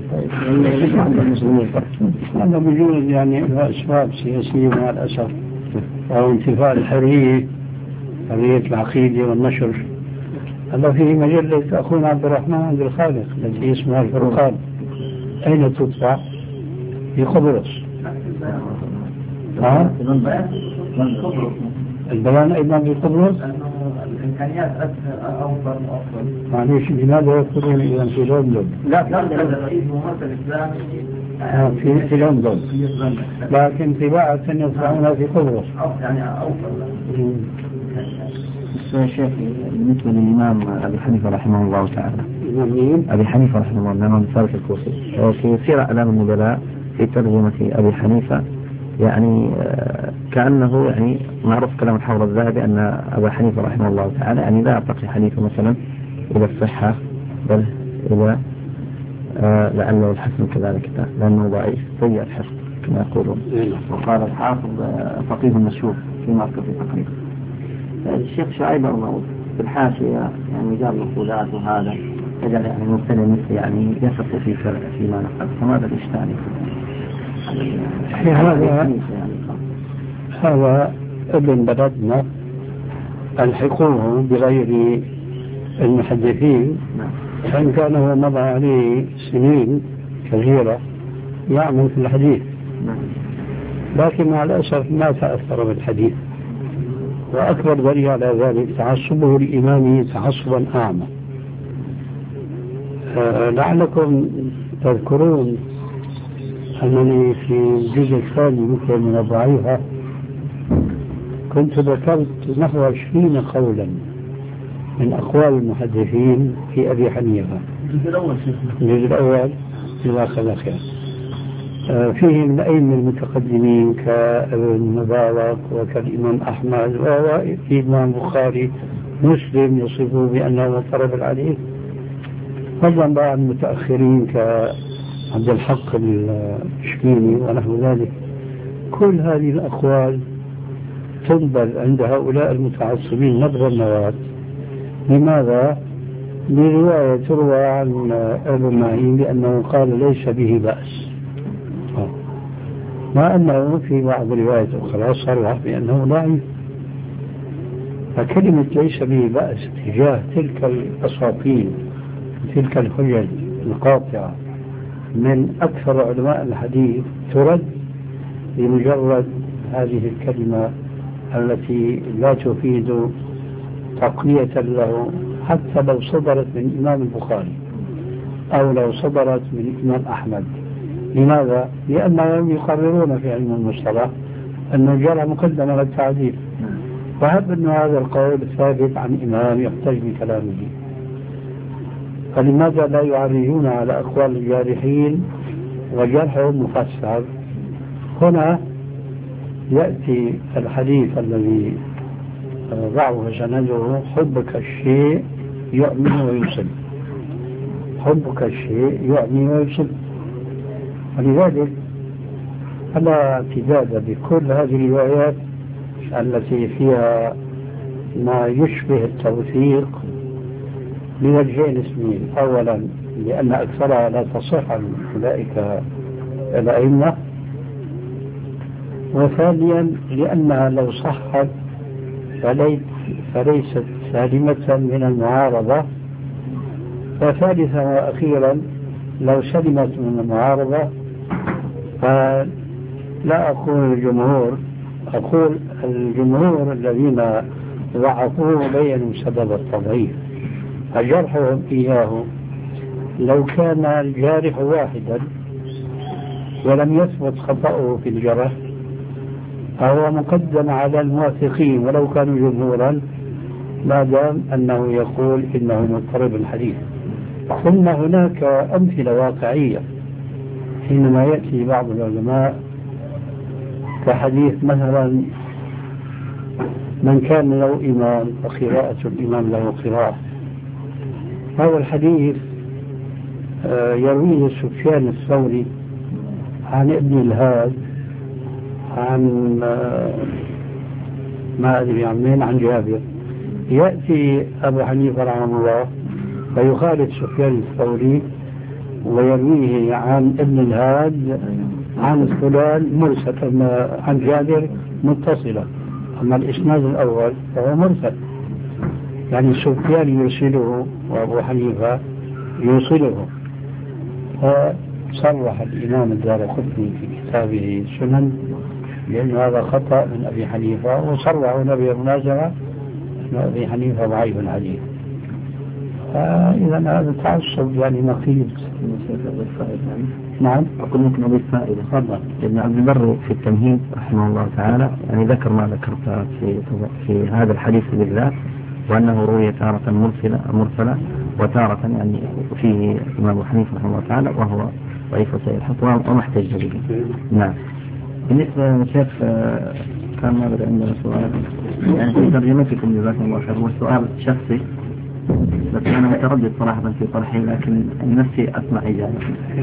هذا بجوز يعني أسباب سياسية مع الأسف، أو انتفاء الحرية، حرية العقيدة والنشر. هذا فيه مجلة أخونا عبد الرحمن عبد الخالق التي اسمها الفرقان. أين تطبع؟ في قبرص. ها؟ البيان أيضا في قبرص؟ الإمكانيات أفضل وأفضل. معليش لماذا يذكرون إذا في لندن؟ لا لندن الرئيس ممثل إسلامي في في لندن، لكن طباعة يطبعونها في قبرص. يعني أوفر. يا شيخ بالنسبة للإمام أبي حنيفة رحمه الله تعالى. مين؟ أبي حنيفة رحمه الله، الإمام الثالث الكوفي. في سيرة أعلام النبلاء في ترجمة أبي حنيفة يعني كأنه يعني معروف كلام الحافظ الذهبي أن أبا حنيفة رحمه الله تعالى يعني لا يرتقي حنيفة مثلا إلى الصحة، بل إلى آه لأنه الحسن كذلك لأنه ضعيف سيء الحفظ كما يقولون. وقال الحافظ فقيه مشهور في مركز تقريبا. الشيخ شعيب أرناؤوط في الحاشية يعني جاب مقولات وهذا يجعل يعني المبتدئ مثل يعني يثق في فيما نقل، فماذا الإشكال؟ هذا هذا ابن بلدنا الحقوه بغير المحدثين، فإن كان هو مضى عليه سنين كثيرة يعمل في الحديث، لكن مع الأسف ما تأثر بالحديث وأكبر دليل على ذلك تعصبه لإمامه تعصبا أعمى. آه لعلكم تذكرون أنني في الجزء الثاني مثل من الضعيفة كنت ذكرت نحو عشرين قولا من أقوال المحدثين في أبي حنيفة. الجزء الأول الجزء الأول جزاك الله خير. آه فيه من الأئمة المتقدمين كابن مبارك وكالإمام أحمد والإمام البخاري مسلم يصفه بأنه مضطرب الحديث، فضلا بقى عن المتأخرين كعبد الحق الشميني ونحو ذلك. كل هذه الأقوال تنبذ عند هؤلاء المتعصبين نبذ النواة. لماذا؟ برواية تروى عن ابن معين بأنه قال ليس به بأس، مع أنه في بعض الروايات أخرى صرح بأنه ضعيف. فكلمة ليس به بأس تجاه تلك الأساطير تلك الحجج القاطعة من أكثر علماء الحديث ترد بمجرد هذه الكلمة التي لا تفيد تقوية له، حتى لو صدرت من إمام البخاري أو لو صدرت من إمام أحمد. لماذا؟ لأنهم يقررون في علم المصطلح أن الجرح مقدم على التعديل، فهب أن هذا القول ثابت عن إمام يحتج بكلامه، فلماذا لا يعرجون على أقوال الجارحين وجرحهم مفسر؟ هنا يأتي الحديث الذي ضعه سنده حبك الشيء يؤمن ويصل، حبك الشيء يؤمن ويصل. ولذلك فلا اعتداد بكل هذه الروايات التي فيها ما يشبه التوثيق لوجهين اثنين: أولا لأن أكثرها لا تصح عن أولئك الأئمة، وثانيا لأنها لو صحت فليست سالمة من المعارضة، وثالثا وأخيرا لو سلمت من المعارضة فلا أقول الجمهور، أقول الجمهور الذين ضعفوه بينوا سبب التضعيف، فجرحهم إياه لو كان الجارح واحدا ولم يثبت خطأه في الجرح فهو مقدم على الموثقين ولو كانوا جمهورا، ما دام أنه يقول إنه مضطرب الحديث. ثم هناك أمثلة واقعية حينما يأتي بعض العلماء كحديث مثلا من كان له إمام وقراءة الإمام له قراءة. هذا الحديث يرويه سفيان الثوري عن ابن الهاد عن ما أدري عن مين عن جابر. يأتي أبو حنيفة رحمه الله فيخالف سفيان الثوري ويرويه عن ابن الهاد عن فلان مرسل عن جابر متصلة، أما الإسناد الأول فهو مرسل، يعني سفيان يرسله وأبو حنيفة يوصله. فصرح الإمام الدارقطني في كتابه سنن لأن هذا خطأ من أبي حنيفة، وصرحوا نبي المنازعة أن أبي حنيفة ضعيف الحديث. فإذا هذا التعصب يعني نقيض. نعم أقول ممكن أضيف فائدة. تفضل. ابن عبد البر في التمهيد رحمه الله تعالى يعني ذكر ما ذكرت في في هذا الحديث بالذات، وأنه روي تارة مرسلة مرسلة وتارة يعني فيه الإمام أبو حنيفة رحمه الله تعالى وهو ضعيف وسيء الحفظ وما احتج به. نعم. بالنسبة للشيخ كان ما بدأ عندنا سؤال يعني في ترجمتكم جزاكم الله خير، هو سؤال شخصي بس أنا متردد صراحة في طرحي، لكن نفسي أسمع إجابة.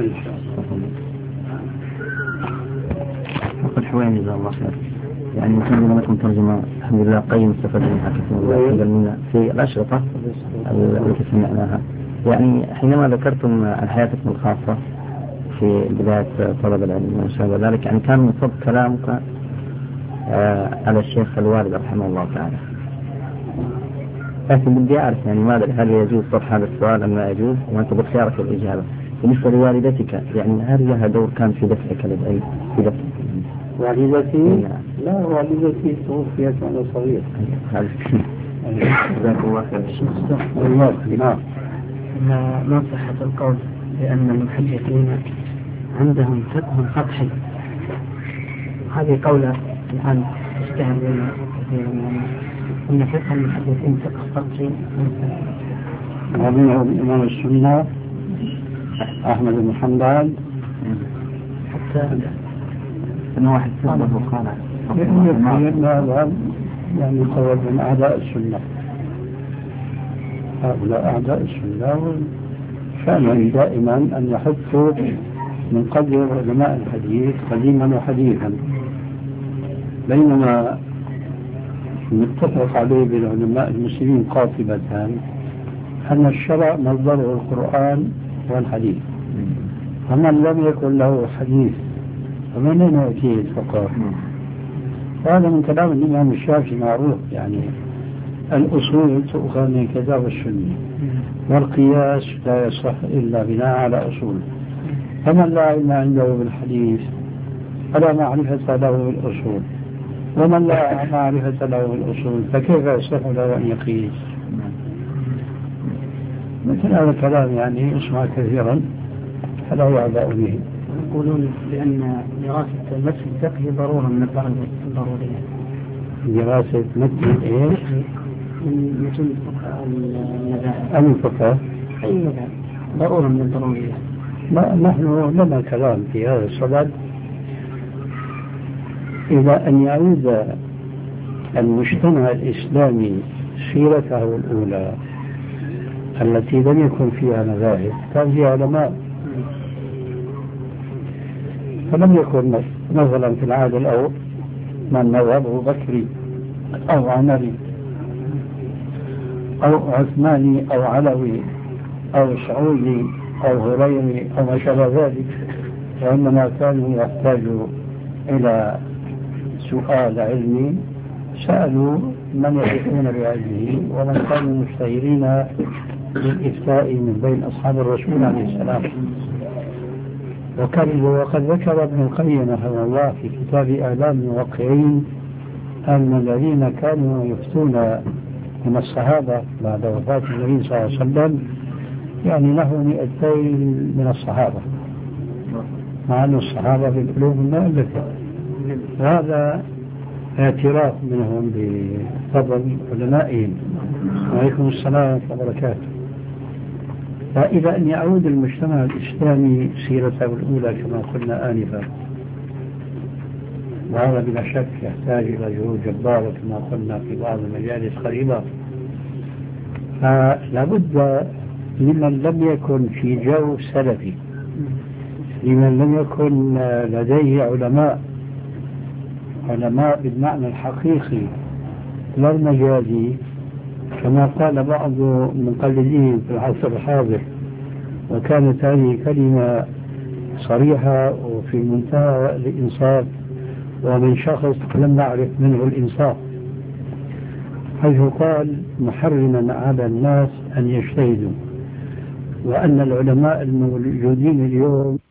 وقد حوين جزاه الله خير. يعني نتمنى لكم ترجمة الحمد لله قيم استفدنا منها كثير منا في الأشرطة التي سمعناها. يعني حينما ذكرتم عن حياتكم الخاصة في بداية طلب العلم وما شابه ذلك، يعني كان من صدق كلامك آه على الشيخ الوالد رحمه الله تعالى، لكن بدي أعرف يعني ماذا هل يجوز طرح هذا السؤال أم لا يجوز، وأنت بخيارك الإجابة. بالنسبة لوالدتك يعني هل لها دور كان في دفعك للعلم؟ في دفع والدتي لا والدتي توفيت وأنا صغير. جزاك الله خير. نعم. ما صحة القول بأن المحدثين عندهم فقه سطحي؟ هذه قولة الآن تشتهر بين كثير من الناس أن فقه المحدثين فقه سطحي. ومنهم إمام السنة أحمد بن حنبل حتى أنه واحد سبب وقال هذا يعني قول من أعداء السنة. هؤلاء أعداء السنة شأنهم دائما أن يحطوا من قدر علماء الحديث قديما وحديثا، بينما متفق عليه بالعلماء المسلمين قاطبة أن الشرع مصدره القرآن والحديث، فمن لم يكن له حديث فمن أين يأتيه الفقه؟ وهذا من كلام الإمام الشافعي معروف، يعني الأصول تؤخذ من كتاب السنة والقياس لا يصح إلا بناء على أصول، فمن لا علم عنده بالحديث فلا معرفة له بالأصول، ومن لا معرفة له بالأصول فكيف يصح له أن يقيس؟ مثل هذا الكلام يعني يسمع كثيرا فلا يعبأ به. يقولون بأن دراسة المتن الفقهي ضرورة من الضروريات. دراسة متن إيش؟ من متن المذاهب. أي الفقه؟ أي مذهب ضرورة من الضروريات. نحن لنا كلام في هذا الصدد، إذا أن يعود المجتمع الإسلامي سيرته الأولى التي لم يكن فيها مذاهب، كان فيها علماء، فلم يكن مثلا في العهد الأول من مذهبه بكري أو عمري أو عثماني أو علوي أو سعودي أو هريري أو ما شابه ذلك، وإنما كانوا يحتاجوا إلى سؤال علمي سألوا من يعرفون بعلمه ومن كانوا مشتهرين بالإفتاء من بين أصحاب الرسول عليه السلام. وقد ذكر ابن القيم رحمه الله في كتاب آلام الموقعين أن الذين كانوا يفتون من الصحابة بعد وفاة النبي صلى الله عليه وسلم يعني له مئتين من الصحابة، مع أن الصحابة في القلوب المؤلفة، وهذا اعتراف منهم بفضل علمائهم. وعليكم السلام ورحمة الله وبركاته. فإذا أن يعود المجتمع الإسلامي سيرته الأولى كما قلنا آنفا، وهذا بلا شك يحتاج إلى جهود جبارة كما قلنا في بعض المجالس قريبة، فلا بد لمن لم يكن في جو سلفي، لمن لم يكن لديه علماء علماء بالمعنى الحقيقي لا المجازي، كما قال بعض المقلدين في العصر الحاضر، وكانت هذه كلمة صريحة وفي منتهى الإنصاف ومن شخص لم نعرف منه الإنصاف، حيث قال محرما على الناس أن يجتهدوا، وأن العلماء الموجودين اليوم